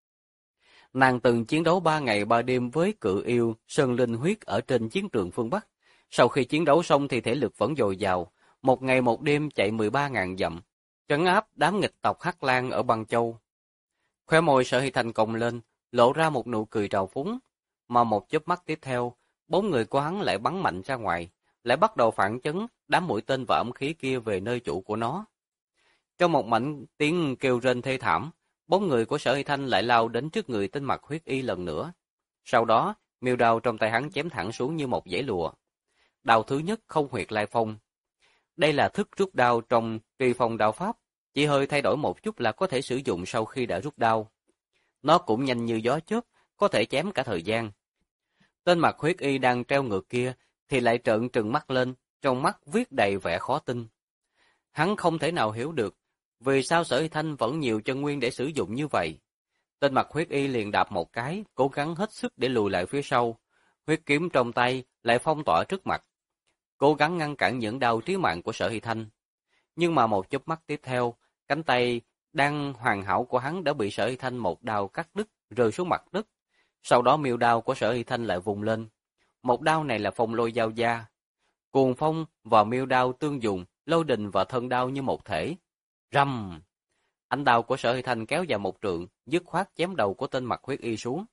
Nàng từng chiến đấu 3 ngày 3 đêm với cự yêu Sơn Linh Huyết ở trên chiến trường phương Bắc. Sau khi chiến đấu xong thì thể lực vẫn dồi dào, một ngày một đêm chạy 13.000 dặm, trấn áp đám nghịch tộc Hắc Lang ở Băng Châu. Khóe môi Sở Hy Thanh cong lên, lộ ra một nụ cười trào phúng, mà một chớp mắt tiếp theo, bóng người của hắn lại bắn mạnh ra ngoài, lại bắt đầu phản chấn đám mũi tên và ấm khí kia về nơi chủ của nó. Trong một mảnh tiếng kêu rên thê thảm, bóng người của Sở Hy Thanh lại lao đến trước người tên mặc huyết y lần nữa. Sau đó, miêu đao trong tay hắn chém thẳng xuống như một dãy lụa. Đao thứ nhất không huyệt lai phong. Đây là thức rút đao trong Truy Phong đao pháp, chỉ hơi thay đổi một chút là có thể sử dụng sau khi đã rút đao. Nó cũng nhanh như gió chớp, có thể chém cả thời gian. Tên mặc huyết y đang treo ngược kia thì lại trợn trừng mắt lên, trong mắt viết đầy vẻ khó tin. Hắn không thể nào hiểu được vì sao Sở Hy Thanh vẫn nhiều chân nguyên để sử dụng như vậy. Tên mặc huyết y liền đạp một cái, cố gắng hết sức để lùi lại phía sau. Huyết kiếm trong tay lại phong tỏa trước mặt, cố gắng ngăn cản những đao trí mạng của Sở Hy Thanh. Nhưng mà một chớp mắt tiếp theo, cánh tay đang hoàn hảo của hắn đã bị Sở Hy Thanh một đao cắt đứt, rơi xuống mặt đất. Sau đó miêu đao của Sở Hy Thanh lại vùng lên. Một đao này là phong lôi giao gia. Cuồng phong và miêu đao tương dùng, lôi đình và thân đao như một thể. Rầm! Ánh đao của Sở Hy Thanh kéo dài một trượng, dứt khoát chém đầu của tên mặc huyết y xuống.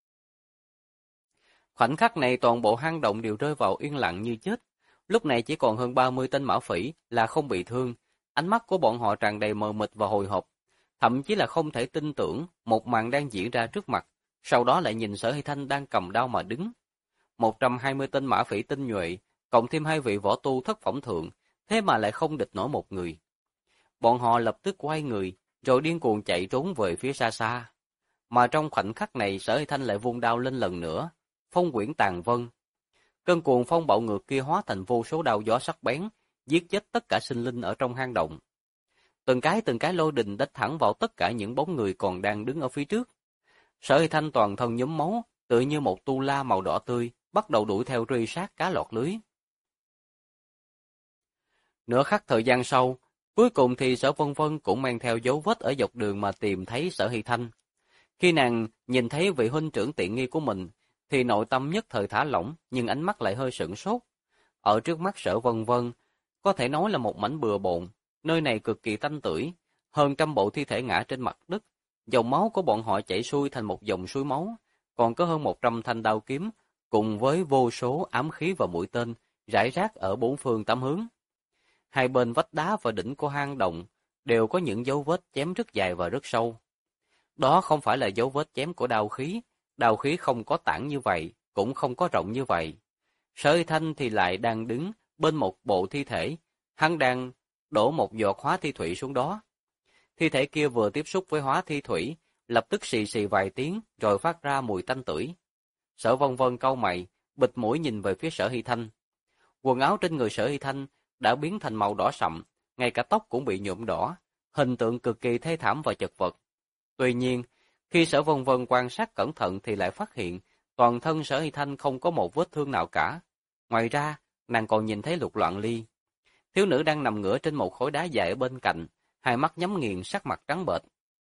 Khoảnh khắc này toàn bộ hang động đều rơi vào yên lặng như chết. Lúc này chỉ còn hơn 30 tên mã phỉ là không bị thương. Ánh mắt của bọn họ tràn đầy mờ mịt và hồi hộp. Thậm chí là không thể tin tưởng một màn đang diễn ra trước mặt. Sau đó lại nhìn Sở Hy Thanh đang cầm đao mà đứng. 120 tên mã phỉ tinh nhuệ, cộng thêm 2 vị võ tu thất phẩm thượng, thế mà lại không địch nổi một người. Bọn họ lập tức quay người, rồi điên cuồng chạy trốn về phía xa xa. Mà trong khoảnh khắc này Sở Hy Thanh lại vung đao lên lần nữa, phong quyển tàn vân. Cơn cuồng phong bạo ngược kia hóa thành vô số đao gió sắc bén, giết chết tất cả sinh linh ở trong hang động. Từng cái lôi đình đích thẳng vào tất cả những bóng người còn đang đứng ở phía trước. Sở Hy Thanh toàn thân nhuốm máu, tựa như một tu la màu đỏ tươi, bắt đầu đuổi theo truy sát cá lọt lưới. Nửa khắc thời gian sau, Cuối cùng thì Sở Vân Vân cũng mang theo dấu vết ở dọc đường mà tìm thấy Sở Hy Thanh. Khi nàng nhìn thấy vị huynh trưởng tiện nghi của mình, thì nội tâm nhất thời thả lỏng, nhưng ánh mắt lại hơi sửng sốt. Ở trước mắt Sở Vân Vân, có thể nói là một mảnh bừa bộn, nơi này cực kỳ tanh tưởi, hơn trăm bộ thi thể ngã trên mặt đất, dòng máu của bọn họ chảy xuôi thành một dòng suối máu, còn có hơn 100 thanh đao kiếm, cùng với vô số ám khí và mũi tên, rải rác ở bốn phương tám hướng. Hai bên vách đá và đỉnh của hang động đều có những dấu vết chém rất dài và rất sâu. Đó không phải là dấu vết chém của đao khí không có tản như vậy, cũng không có rộng như vậy. Sở Hy Thanh thì lại đang đứng bên một bộ thi thể, hắn đang đổ một giọt hóa thi thủy xuống đó. Thi thể kia vừa tiếp xúc với hóa thi thủy, lập tức xì xì vài tiếng rồi phát ra mùi tanh tưởi. Sở Vân Vân cau mày, bịt mũi nhìn về phía Sở Hy Thanh. Quần áo trên người Sở Hy Thanh đã biến thành màu đỏ sậm, ngay cả tóc cũng bị nhuộm đỏ, hình tượng cực kỳ thê thảm và chật vật. Tuy nhiên, khi Sở Vân Vân quan sát cẩn thận thì lại phát hiện toàn thân Sở Hy Thanh không có một vết thương nào cả. Ngoài ra, nàng còn nhìn thấy Lục Loạn Ly. Thiếu nữ đang nằm ngửa trên một khối đá dài ở bên cạnh, hai mắt nhắm nghiền, sắc mặt trắng bệch.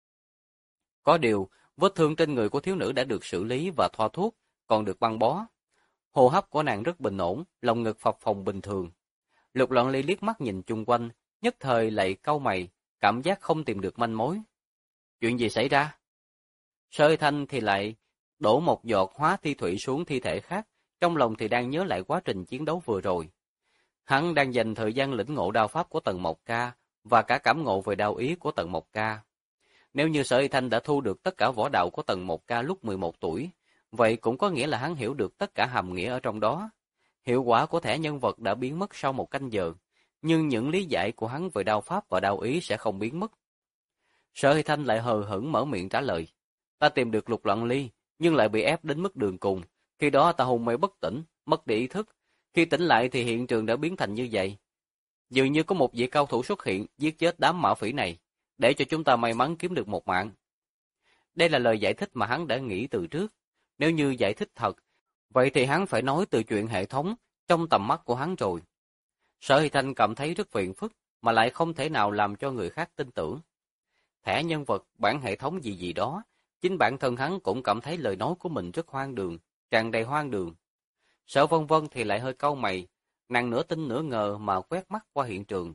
Có điều, vết thương trên người của thiếu nữ đã được xử lý và thoa thuốc, còn được băng bó. Hô hấp của nàng rất bình ổn, lồng ngực phập phồng bình thường. Lục Loạn Ly liếc mắt nhìn chung quanh, nhất thời lại cau mày, cảm giác không tìm được manh mối. Chuyện gì xảy ra? Sở Hy Thanh thì lại đổ một giọt hóa thi thủy xuống thi thể khác, trong lòng thì đang nhớ lại quá trình chiến đấu vừa rồi. Hắn đang dành thời gian lĩnh ngộ đao pháp của Tần Mộc Ca và cả cảm ngộ về đao ý của Tần Mộc Ca. Nếu như Sở Hy Thanh đã thu được tất cả võ đạo của Tần Mộc Ca lúc 11 tuổi, vậy cũng có nghĩa là hắn hiểu được tất cả hàm nghĩa ở trong đó. Hiệu quả của thẻ nhân vật đã biến mất sau một canh giờ, nhưng những lý giải của hắn về đao pháp và đao ý sẽ không biến mất. Sở Hy Thanh lại hờ hững mở miệng trả lời. Ta tìm được Lục Loạn Ly, nhưng lại bị ép đến mức đường cùng. Khi đó ta hôn mê bất tỉnh, mất đi ý thức. Khi tỉnh lại thì hiện trường đã biến thành như vậy. Dường như có một vị cao thủ xuất hiện, giết chết đám mã phỉ này, để cho chúng ta may mắn kiếm được một mạng. Đây là lời giải thích mà hắn đã nghĩ từ trước. Nếu như giải thích thật, vậy thì hắn phải nói từ chuyện hệ thống trong tầm mắt của hắn rồi. Sở Hy Thanh cảm thấy rất phiền phức, mà lại không thể nào làm cho người khác tin tưởng. Thẻ nhân vật, bản hệ thống gì gì đó, chính bản thân hắn cũng cảm thấy lời nói của mình rất hoang đường, tràn đầy hoang đường. Sở Vân Vân thì lại hơi cau mày, nàng nửa tin nửa ngờ mà quét mắt qua hiện trường.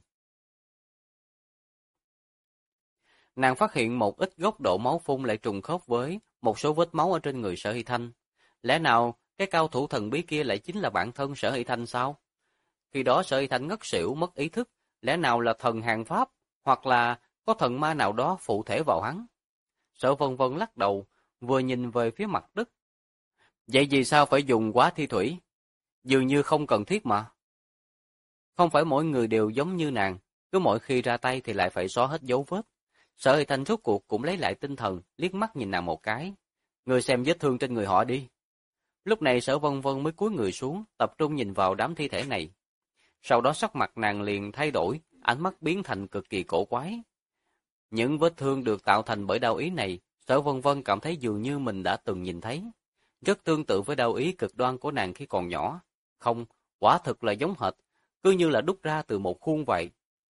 Nàng phát hiện một ít góc độ máu phun lại trùng khớp với một số vết máu ở trên người Sở Hy Thanh. Lẽ nào cái cao thủ thần bí kia lại chính là bản thân Sở Hy Thanh sao? Khi đó Sở Hy Thanh ngất xỉu mất ý thức, lẽ nào là thần hàng pháp, hoặc là có thần ma nào đó phụ thể vào hắn? Sở Vân Vân lắc đầu, vừa nhìn về phía mặt đất. Vậy vì sao phải dùng quá thi thủy? Dường như không cần thiết mà. Không phải mỗi người đều giống như nàng, cứ mỗi khi ra tay thì lại phải xóa hết dấu vết. Sở Hy Thanh rốt cuộc cũng lấy lại tinh thần, liếc mắt nhìn nàng một cái. Người xem vết thương trên người họ đi. Lúc này Sở Vân Vân mới cúi người xuống, tập trung nhìn vào đám thi thể này. Sau đó sắc mặt nàng liền thay đổi, ánh mắt biến thành cực kỳ cổ quái. Những vết thương được tạo thành bởi đao ý này, Sở Vân Vân cảm thấy dường như mình đã từng nhìn thấy. Rất tương tự với đao ý cực đoan của nàng khi còn nhỏ. Không, quả thực là giống hệt, cứ như là đúc ra từ một khuôn vậy.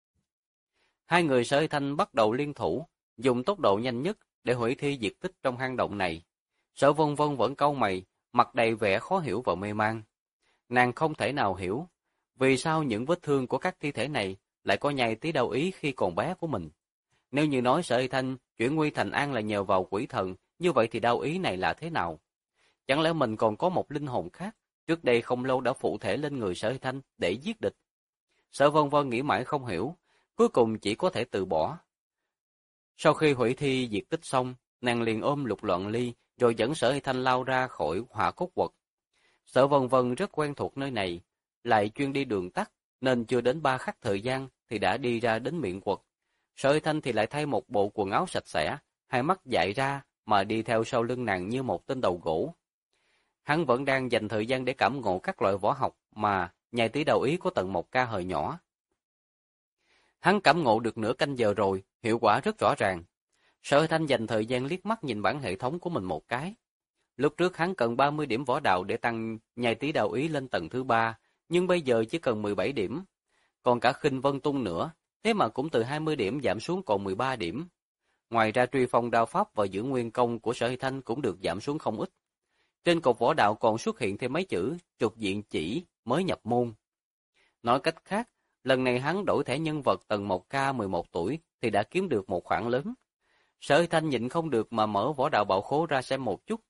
Hai người Sở Hy Thanh bắt đầu liên thủ, dùng tốc độ nhanh nhất để hủy thi diệt tích trong hang động này. Sở Vân Vân vẫn cau mày, mặt đầy vẻ khó hiểu và mê man. Nàng không thể nào hiểu, vì sao những vết thương của các thi thể này lại có nhai tí đao ý khi còn bé của mình. Nếu như nói Sở Hy Thanh chuyển nguy thành an là nhờ vào quỷ thần, như vậy thì đao ý này là thế nào? Chẳng lẽ mình còn có một linh hồn khác, trước đây không lâu đã phụ thể lên người Sở Hy Thanh để giết địch? Sở Vân Vân nghĩ mãi không hiểu, cuối cùng chỉ có thể từ bỏ. Sau khi hủy thi diệt tích xong, nàng liền ôm Lục Loạn Ly, rồi dẫn Sở Hy Thanh lao ra khỏi Hỏa Cốt Quật. Sở Vân Vân rất quen thuộc nơi này, lại chuyên đi đường tắt, nên chưa đến 3 khắc thời gian thì đã đi ra đến miệng quật. Sở Hy Thanh thì lại thay một bộ quần áo sạch sẽ, hai mắt dại ra mà đi theo sau lưng nàng như một tên đầu gỗ. Hắn vẫn đang dành thời gian để cảm ngộ các loại võ học mà nhai tí đầu ý của Tần Mộc Ca hồi nhỏ. Hắn cảm ngộ được nửa canh giờ rồi, hiệu quả rất rõ ràng. Sở Hy Thanh dành thời gian liếc mắt nhìn bản hệ thống của mình một cái. Lúc trước hắn cần 30 điểm võ đạo để tăng nhai tí đầu ý lên tầng thứ 3, nhưng bây giờ chỉ cần 17 điểm. Còn cả khinh vân tung nữa, thế mà cũng từ 20 điểm giảm xuống còn 13 điểm. Ngoài ra truy phong đao pháp và giữ nguyên công của Sở Hy Thanh cũng được giảm xuống không ít. Trên cột võ đạo còn xuất hiện thêm mấy chữ trục diện chỉ mới nhập môn. Nói cách khác, lần này hắn đổi thẻ nhân vật tầng 1K 11 tuổi thì đã kiếm được một khoản lớn. Sở Hy Thanh nhịn không được mà mở võ đạo bảo khố ra xem một chút.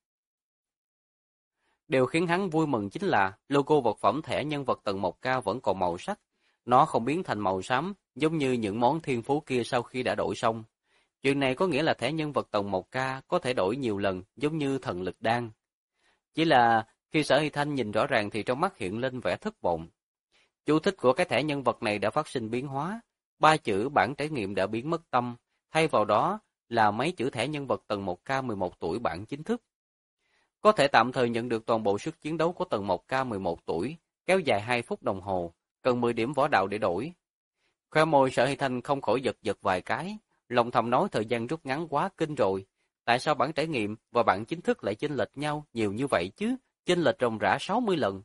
Điều khiến hắn vui mừng chính là logo vật phẩm thẻ nhân vật tầng 1K vẫn còn màu sắc. Nó không biến thành màu xám giống như những món thiên phú kia sau khi đã đổi xong. Chuyện này có nghĩa là thẻ nhân vật tầng 1K có thể đổi nhiều lần giống như thần lực đan. Chỉ là khi Sở Hy Thanh nhìn rõ ràng thì trong mắt hiện lên vẻ thất vọng. Chú thích của cái thẻ nhân vật này đã phát sinh biến hóa. 3 chữ bản trải nghiệm đã biến mất tâm, thay vào đó là mấy chữ thẻ nhân vật tầng 1K 11 tuổi bản chính thức. Có thể tạm thời nhận được toàn bộ sức chiến đấu của tầng 1K 11 tuổi, kéo dài 2 phút đồng hồ, cần 10 điểm võ đạo để đổi. Khoe môi Sở Hy Thanh không khỏi giật giật vài cái, lòng thầm nói thời gian rút ngắn quá kinh rồi. Tại sao bản trải nghiệm và bản chính thức lại chênh lệch nhau nhiều như vậy chứ, chênh lệch ròng rã 60 lần.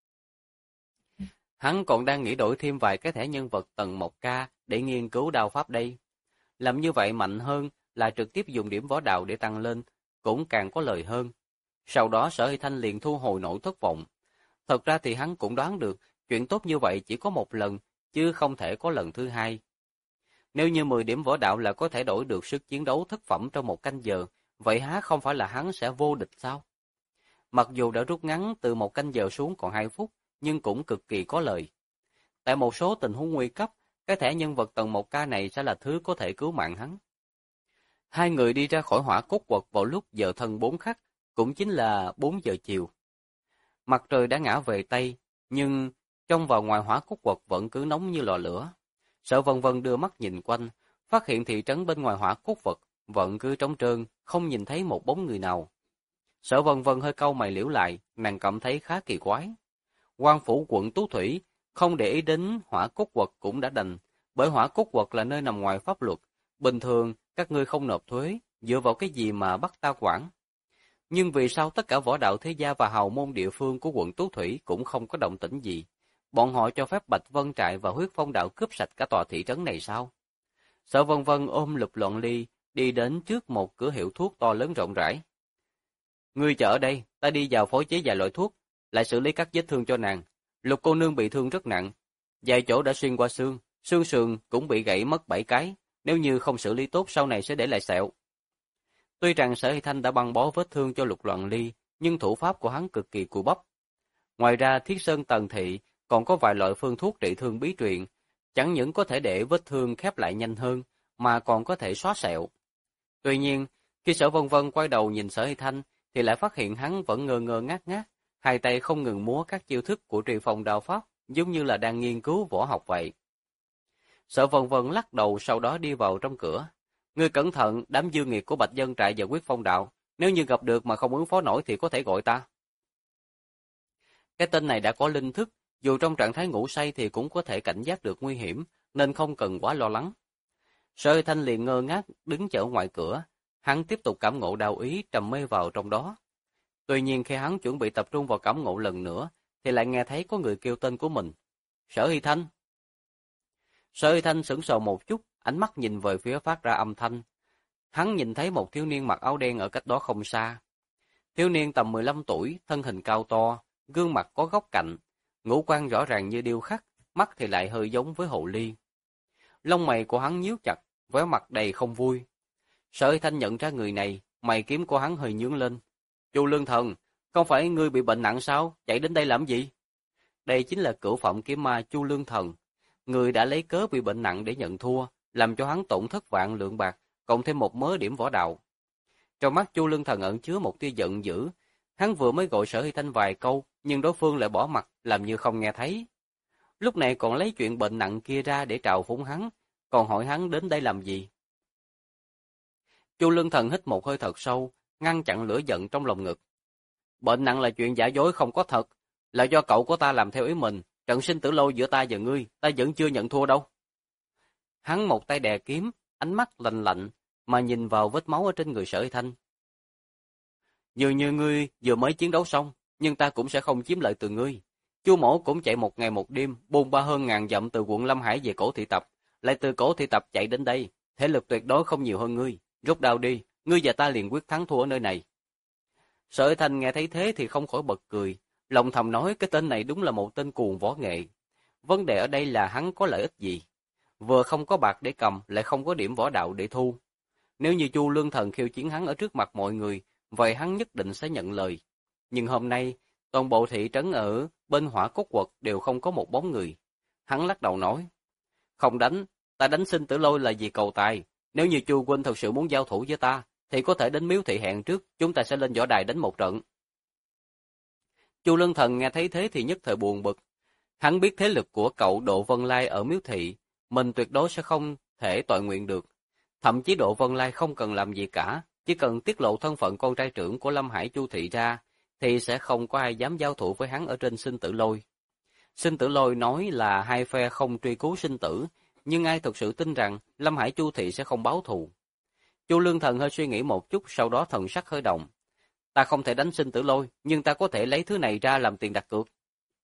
Hắn còn đang nghĩ đổi thêm vài cái thẻ nhân vật tầng 1K để nghiên cứu đao pháp đây. Làm như vậy mạnh hơn là trực tiếp dùng điểm võ đạo để tăng lên, cũng càng có lời hơn. Sau đó Sở Hy Thanh liền thu hồi nỗi thất vọng. Thật ra thì hắn cũng đoán được, chuyện tốt như vậy chỉ có một lần, chứ không thể có lần thứ hai. Nếu như 10 điểm võ đạo là có thể đổi được sức chiến đấu thất phẩm trong 1 canh giờ, vậy há không phải là hắn sẽ vô địch sao? Mặc dù đã rút ngắn từ 1 canh giờ xuống còn 2 phút, nhưng cũng cực kỳ có lợi. Tại một số tình huống nguy cấp, cái thẻ nhân vật tầng 1K này sẽ là thứ có thể cứu mạng hắn. Hai người đi ra khỏi hỏa cốt quật vào lúc giờ thân 4 khắc, cũng chính là 4 giờ chiều. Mặt trời đã ngã về Tây, nhưng trong và ngoài hỏa cốt quật vẫn cứ nóng như lò lửa. Sở Vân Vân đưa mắt nhìn quanh, phát hiện thị trấn bên ngoài hỏa cốt vật vẫn cứ trống trơn, không nhìn thấy một bóng người nào. Sở Vân Vân hơi cau mày liễu lại, nàng cảm thấy khá kỳ quái. Quan phủ quận Tú Thủy không để ý đến hỏa cốt quật cũng đã đành, bởi hỏa cốt quật là nơi nằm ngoài pháp luật. Bình thường các ngươi không nộp thuế, dựa vào cái gì mà bắt ta quản? Nhưng vì sao tất cả võ đạo thế gia và hào môn địa phương của quận Tú Thủy cũng không có động tĩnh gì? Bọn họ cho phép Bạch Vân Trại và Huyết Phong Đạo cướp sạch cả tòa thị trấn này sao? Sở Vân Vân ôm Lục Loạn Ly, đi đến trước một cửa hiệu thuốc to lớn rộng rãi. Ngươi chờ ở đây, ta đi vào phối chế vài loại thuốc, lại xử lý các vết thương cho nàng. Lục cô nương bị thương rất nặng, vài chỗ đã xuyên qua xương, xương sườn cũng bị gãy mất 7 cái, nếu như không xử lý tốt sau này sẽ để lại sẹo. Tuy rằng Sở Hy Thanh đã băng bó vết thương cho Lục Loạn Ly, nhưng thủ pháp của hắn cực kỳ cù bắp. Ngoài ra Thiết Sơn Tần Thị còn có vài loại phương thuốc trị thương bí truyền, chẳng những có thể để vết thương khép lại nhanh hơn, mà còn có thể xóa sẹo. Tuy nhiên, khi Sở Vân Vân quay đầu nhìn Sở Hy Thanh, thì lại phát hiện hắn vẫn ngơ ngơ ngác ngác, hai tay không ngừng múa các chiêu thức của Trì Phong Đao Pháp, giống như là đang nghiên cứu võ học vậy. Sở Vân Vân lắc đầu sau đó đi vào trong cửa. Ngươi cẩn thận, đám dư nghiệt của Bạch Vân Trại và Huyết Phong Đạo, nếu như gặp được mà không ứng phó nổi thì có thể gọi ta. Cái tên này đã có linh thức, dù trong trạng thái ngủ say thì cũng có thể cảnh giác được nguy hiểm, nên không cần quá lo lắng. Sở Hy Thanh liền ngơ ngác đứng chở ngoài cửa, hắn tiếp tục cảm ngộ đạo ý trầm mê vào trong đó. Tuy nhiên khi hắn chuẩn bị tập trung vào cảm ngộ lần nữa, thì lại nghe thấy có người kêu tên của mình. Sở Hy Thanh. Sở Hy Thanh sững sờ một chút, ánh mắt nhìn về phía phát ra âm thanh. Hắn nhìn thấy một thiếu niên mặc áo đen ở cách đó không xa. Thiếu niên tầm 15 tuổi, thân hình cao to, gương mặt có góc cạnh, ngũ quan rõ ràng như điêu khắc, mắt thì lại hơi giống với hồ ly. Lông mày của hắn nhíu chặt, vẻ mặt đầy không vui. Sở Hy Thanh nhận ra người này, mày kiếm của hắn hơi nhướng lên. Chu Lương Thần, không phải ngươi bị bệnh nặng sao, chạy đến đây làm gì? Đây chính là cửu phẩm kiếm ma Chu Lương Thần. Người đã lấy cớ bị bệnh nặng để nhận thua, làm cho hắn tổn thất vạn lượng bạc, cộng thêm một mớ điểm võ đạo. Trong mắt Chu Lương Thần ẩn chứa một tia giận dữ. Hắn vừa mới gọi Sở Hy Thanh vài câu, nhưng đối phương lại bỏ mặt, làm như không nghe thấy. Lúc này còn lấy chuyện bệnh nặng kia ra để trào phúng hắn, còn hỏi hắn đến đây làm gì. Chu Lương Thần hít một hơi thật sâu, ngăn chặn lửa giận trong lòng ngực. Bệnh nặng là chuyện giả dối không có thật, là do cậu của ta làm theo ý mình, trận sinh tử lôi giữa ta và ngươi, ta vẫn chưa nhận thua đâu. Hắn một tay đè kiếm, ánh mắt lạnh lạnh, mà nhìn vào vết máu ở trên người Sở Hy Thanh. Dường như ngươi vừa mới chiến đấu xong, nhưng ta cũng sẽ không chiếm lợi từ ngươi. Chu mổ cũng chạy một ngày một đêm, bôn ba hơn ngàn dặm từ quận Lâm Hải về Cổ Thị Tập, lại từ cổ thị tập chạy đến đây, thể lực tuyệt đối không nhiều hơn ngươi, rút đao đi, ngươi và ta liền quyết thắng thua ở nơi này. Sở Thanh nghe thấy thế thì không khỏi bật cười, lòng thầm nói cái tên này đúng là một tên cuồng võ nghệ. Vấn đề ở đây là hắn có lợi ích gì? Vừa không có bạc để cầm, lại không có điểm võ đạo để thu. Nếu như Chu Lương Thần khiêu chiến hắn ở trước mặt mọi người, vậy hắn nhất định sẽ nhận lời. Nhưng hôm nay, toàn bộ thị trấn ở bên Hỏa Cốt Quật đều không có một bóng người. Hắn lắc đầu nói, không đánh, ta đánh sinh tử lôi là vì cầu tài. Nếu như Chu huynh thật sự muốn giao thủ với ta, thì có thể đến miếu thị hẹn trước, chúng ta sẽ lên võ đài đánh một trận. Chu Lương Thần nghe thấy thế thì nhất thời buồn bực. Hắn biết thế lực của cậu Độ Vân Lai ở miếu thị, mình tuyệt đối sẽ không thể toại nguyện được. Thậm chí Độ Vân Lai không cần làm gì cả, chỉ cần tiết lộ thân phận con trai trưởng của Lâm Hải Chu thị ra, thì sẽ không có ai dám giao thủ với hắn ở trên sinh tử lôi. Sinh tử lôi nói là hai phe không truy cứu sinh tử, nhưng ai thực sự tin rằng Lâm Hải Chu thị sẽ không báo thù. Chu Lương Thần hơi suy nghĩ một chút, sau đó thần sắc hơi động. Ta không thể đánh sinh tử lôi, nhưng ta có thể lấy thứ này ra làm tiền đặt cược.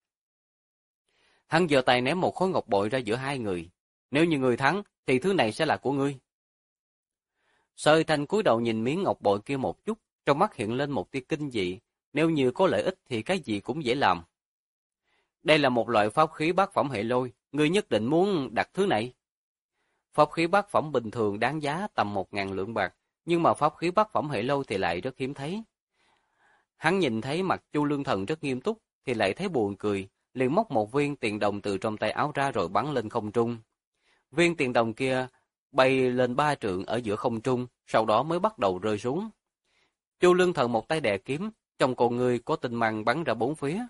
Hắn giơ tay ném một khối ngọc bội ra giữa hai người. Nếu như người thắng, thì thứ này sẽ là của ngươi. Sợi Thanh cúi đầu nhìn miếng ngọc bội kia một chút, trong mắt hiện lên một tia kinh dị. Nếu như có lợi ích thì cái gì cũng dễ làm. Đây là một loại pháp khí bát phẩm hệ lôi, ngươi nhất định muốn đặt thứ này. Pháp khí bát phẩm bình thường đáng giá tầm 1.000 lượng bạc, nhưng mà pháp khí bát phẩm hệ lôi thì lại rất hiếm thấy. Hắn nhìn thấy mặt Chu Lương Thần rất nghiêm túc, thì lại thấy buồn cười, liền móc một viên tiền đồng từ trong tay áo ra rồi bắn lên không trung. Viên tiền đồng kia bay lên 3 trượng ở giữa không trung, sau đó mới bắt đầu rơi xuống. Chu Lương Thần một tay đè kiếm, trong con người có tinh mang bắn ra bốn phía.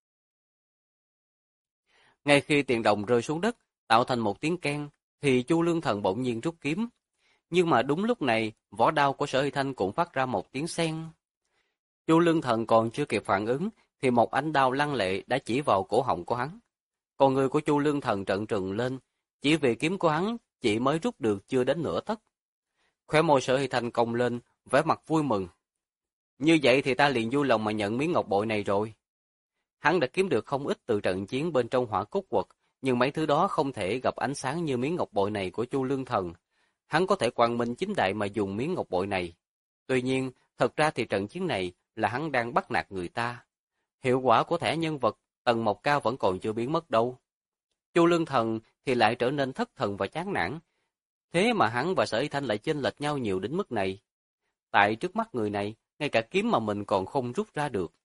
Ngay khi tiền đồng rơi xuống đất, tạo thành một tiếng keng, thì Chu Lương Thần bỗng nhiên rút kiếm. Nhưng mà đúng lúc này, vỏ đao của Sở Hy Thanh cũng phát ra một tiếng xen. Chu Lương Thần còn chưa kịp phản ứng, thì một ánh đao lăng lệ đã chỉ vào cổ họng của hắn. Con người của Chu Lương Thần trợn trừng lên, chỉ vì kiếm của hắn chỉ mới rút được chưa đến nửa tấc. Khóe môi Sở Hy Thanh cong lên, vẻ mặt vui mừng. Như vậy thì ta liền vui lòng mà nhận miếng ngọc bội này rồi. Hắn đã kiếm được không ít từ trận chiến bên trong Hỏa Cốt Quật, nhưng mấy thứ đó không thể gặp ánh sáng như miếng ngọc bội này của Chu Lương Thần. Hắn có thể quang minh chính đại mà dùng miếng ngọc bội này. Tuy nhiên, thật ra thì trận chiến này là hắn đang bắt nạt người ta. Hiệu quả của thẻ nhân vật tầng 1 cao vẫn còn chưa biến mất đâu. Chu Lương Thần thì lại trở nên thất thần và chán nản. Thế mà hắn và Sở Y Thanh lại chênh lệch nhau nhiều đến mức này. Tại trước mắt người này, ngay cả kiếm mà mình còn không rút ra được.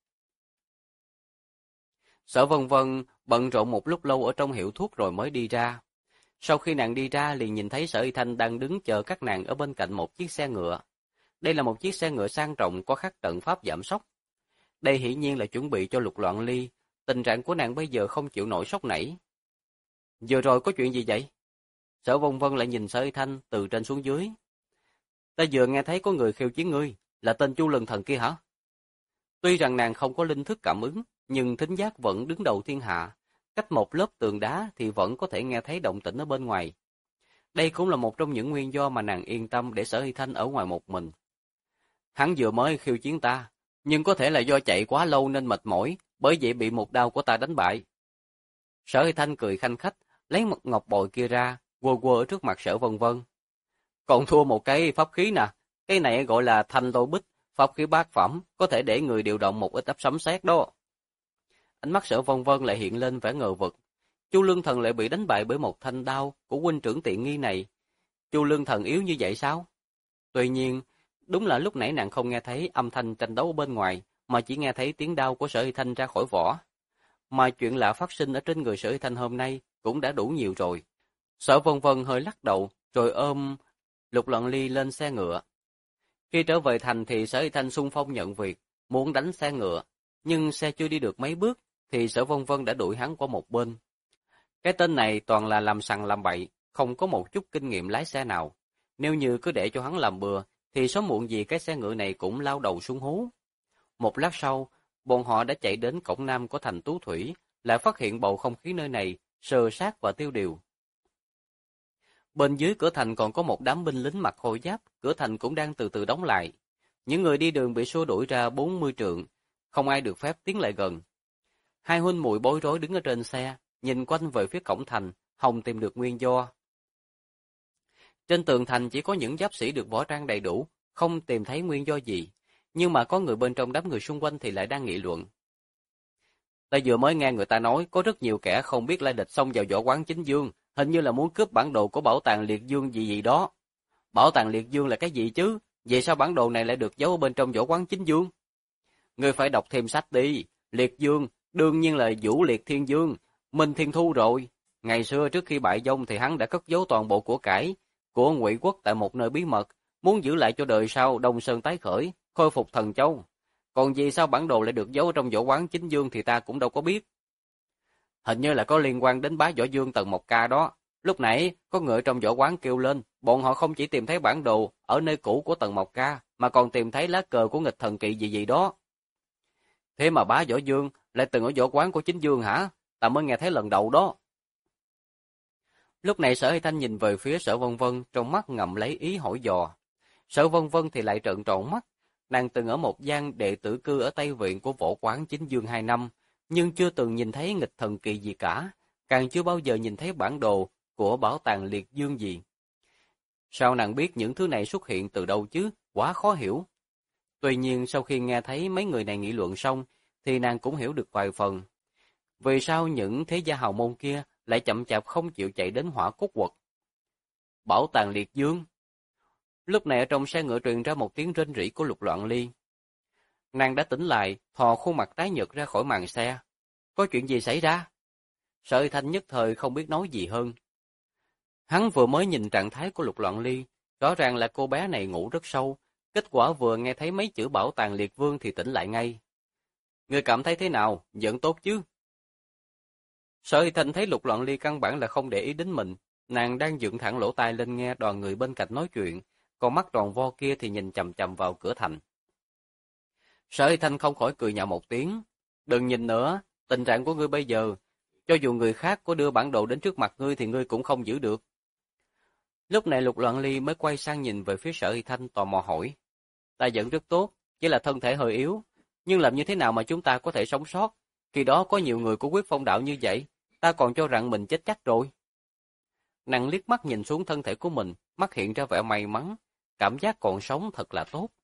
Sở Vân Vân bận rộn một lúc lâu ở trong hiệu thuốc rồi mới đi ra. Sau khi nàng đi ra liền nhìn thấy Sở Y Thanh đang đứng chờ các nàng ở bên cạnh một chiếc xe ngựa. Đây là một chiếc xe ngựa sang trọng có khắc trận pháp giảm sốc. Đây hiển nhiên là chuẩn bị cho Lục Loạn Ly, tình trạng của nàng bây giờ không chịu nổi sốc nảy. Vừa rồi có chuyện gì vậy? Sở Vân Vân lại nhìn Sở Y Thanh từ trên xuống dưới. Ta vừa nghe thấy có người khiêu chiến ngươi, là tên Chu Lương Thần kia hả? Tuy rằng nàng không có linh thức cảm ứng, nhưng thính giác vẫn đứng đầu thiên hạ. Cách một lớp tường đá thì vẫn có thể nghe thấy động tĩnh ở bên ngoài. Đây cũng là một trong những nguyên do mà nàng yên tâm để Sở Hy Thanh ở ngoài một mình. Hắn vừa mới khiêu chiến ta, nhưng có thể là do chạy quá lâu nên mệt mỏi, bởi vậy bị một đao của ta đánh bại. Sở Hy Thanh cười khanh khách, lấy một ngọc bội kia ra, quơ quơ ở trước mặt Sở Vân Vân. Còn thua một cái pháp khí nè, cái này gọi là thanh lôi bích, pháp khí bát phẩm, có thể để người điều động một ít ấp sấm sét đó. Ánh mắt Sở Vân Vân lại hiện lên vẻ ngờ vực. Chu Lương Thần lại bị đánh bại bởi một thanh đao của huynh trưởng tiện nghi này. Chu Lương Thần yếu như vậy sao? Tuy nhiên, đúng là lúc nãy nàng không nghe thấy âm thanh tranh đấu bên ngoài, mà chỉ nghe thấy tiếng đao của Sở Y Thanh ra khỏi vỏ. Mà chuyện lạ phát sinh ở trên người Sở Y Thanh hôm nay cũng đã đủ nhiều rồi. Sở Vân Vân hơi lắc đầu, rồi ôm Lục Loạn Ly lên xe ngựa. Khi trở về thành thì Sở Y Thanh xung phong nhận việc, muốn đánh xe ngựa, nhưng xe chưa đi được mấy bước, thì Sở Vân Vân đã đuổi hắn qua một bên. Cái tên này toàn là làm sằng làm bậy, không có một chút kinh nghiệm lái xe nào. Nếu như cứ để cho hắn làm bừa, thì sớm muộn gì cái xe ngựa này cũng lao đầu xuống hố. Một lát sau, bọn họ đã chạy đến cổng nam của thành Tú Thủy, lại phát hiện bầu không khí nơi này sờ sát và tiêu điều. Bên dưới cửa thành còn có một đám binh lính mặc khôi giáp, cửa thành cũng đang từ từ đóng lại. Những người đi đường bị xua đuổi ra 40 trượng, không ai được phép tiến lại gần. Hai huynh muội bối rối đứng ở trên xe, nhìn quanh về phía cổng thành, hòng tìm được nguyên do. Trên tường thành chỉ có những giáp sĩ được võ trang đầy đủ, không tìm thấy nguyên do gì. Nhưng mà có người bên trong đám người xung quanh thì lại đang nghị luận. Ta vừa mới nghe người ta nói có rất nhiều kẻ không biết lai lịch xông vào võ quán Chính Dương, hình như là muốn cướp bản đồ của bảo tàng Liệt Dương gì gì đó. Bảo tàng Liệt Dương là cái gì chứ? Vậy sao bản đồ này lại được giấu ở bên trong võ quán Chính Dương? Ngươi phải đọc thêm sách đi. Liệt Dương đương nhiên là Vũ Liệt Thiên Dương, Minh Thiên Thu rồi. Ngày xưa trước khi bại vong thì hắn đã cất giấu toàn bộ của cải của Ngụy quốc tại một nơi bí mật, muốn giữ lại cho đời sau Đông Sơn tái khởi, khôi phục Thần Châu. Còn vì sao bản đồ lại được giấu trong võ quán Chính Dương thì ta cũng đâu có biết. Hình như là có liên quan đến bá võ dương Tần Mộc Ca đó. Lúc nãy có người trong võ quán kêu lên, bọn họ không chỉ tìm thấy bản đồ ở nơi cũ của Tần Mộc Ca, mà còn tìm thấy lá cờ của nghịch thần kỵ gì gì đó. Thế mà bá võ dương lại từng ở võ quán của Chính Dương hả? Ta mới nghe thấy lần đầu đó. Lúc này Sở Hy Thanh nhìn về phía Sở Vân Vân, trong mắt ngậm lấy ý hỏi dò. Sở Vân Vân thì lại trợn tròn mắt. Nàng từng ở một gian đệ tử cư ở Tây Viện của võ quán Chính Dương 2 năm, nhưng chưa từng nhìn thấy nghịch thần kỳ gì cả, càng chưa bao giờ nhìn thấy bản đồ của bảo tàng Liệt Dương gì. Sao nàng biết những thứ này xuất hiện từ đâu chứ? Quá khó hiểu. Tuy nhiên sau khi nghe thấy mấy người này nghị luận xong, thì nàng cũng hiểu được vài phần. Vì sao những thế gia hào môn kia lại chậm chạp không chịu chạy đến Hỏa Cốt Quật? Bảo tàng Liệt Dương. Lúc này ở trong xe ngựa truyền ra một tiếng rên rỉ của Lục Loạn Ly. Nàng đã tỉnh lại, thò khuôn mặt tái nhợt ra khỏi màn xe. Có chuyện gì xảy ra? Sở Hy Thanh nhất thời không biết nói gì hơn. Hắn vừa mới nhìn trạng thái của Lục Loạn Ly, rõ ràng là cô bé này ngủ rất sâu, kết quả vừa nghe thấy mấy chữ bảo tàng Liệt Vương thì tỉnh lại ngay. Ngươi cảm thấy thế nào? Vẫn tốt chứ? Sở Hy Thanh thấy Lục Loạn Ly căn bản là không để ý đến mình, nàng đang dựng thẳng lỗ tai lên nghe đoàn người bên cạnh nói chuyện, còn mắt tròn vo kia thì nhìn chằm chằm vào cửa thành. Sở Hy Thanh không khỏi cười nhạo một tiếng. Đừng nhìn nữa, tình trạng của ngươi bây giờ, cho dù người khác có đưa bản đồ đến trước mặt ngươi thì ngươi cũng không giữ được. Lúc này Lục Loạn Ly mới quay sang nhìn về phía Sở Hy Thanh tò mò hỏi. Ta vẫn rất tốt, chỉ là thân thể hơi yếu, nhưng làm như thế nào mà chúng ta có thể sống sót? Khi đó có nhiều người của Quyết Phong đạo như vậy, ta còn cho rằng mình chết chắc rồi. Nàng liếc mắt nhìn xuống thân thể của mình, mắt hiện ra vẻ may mắn, cảm giác còn sống thật là tốt.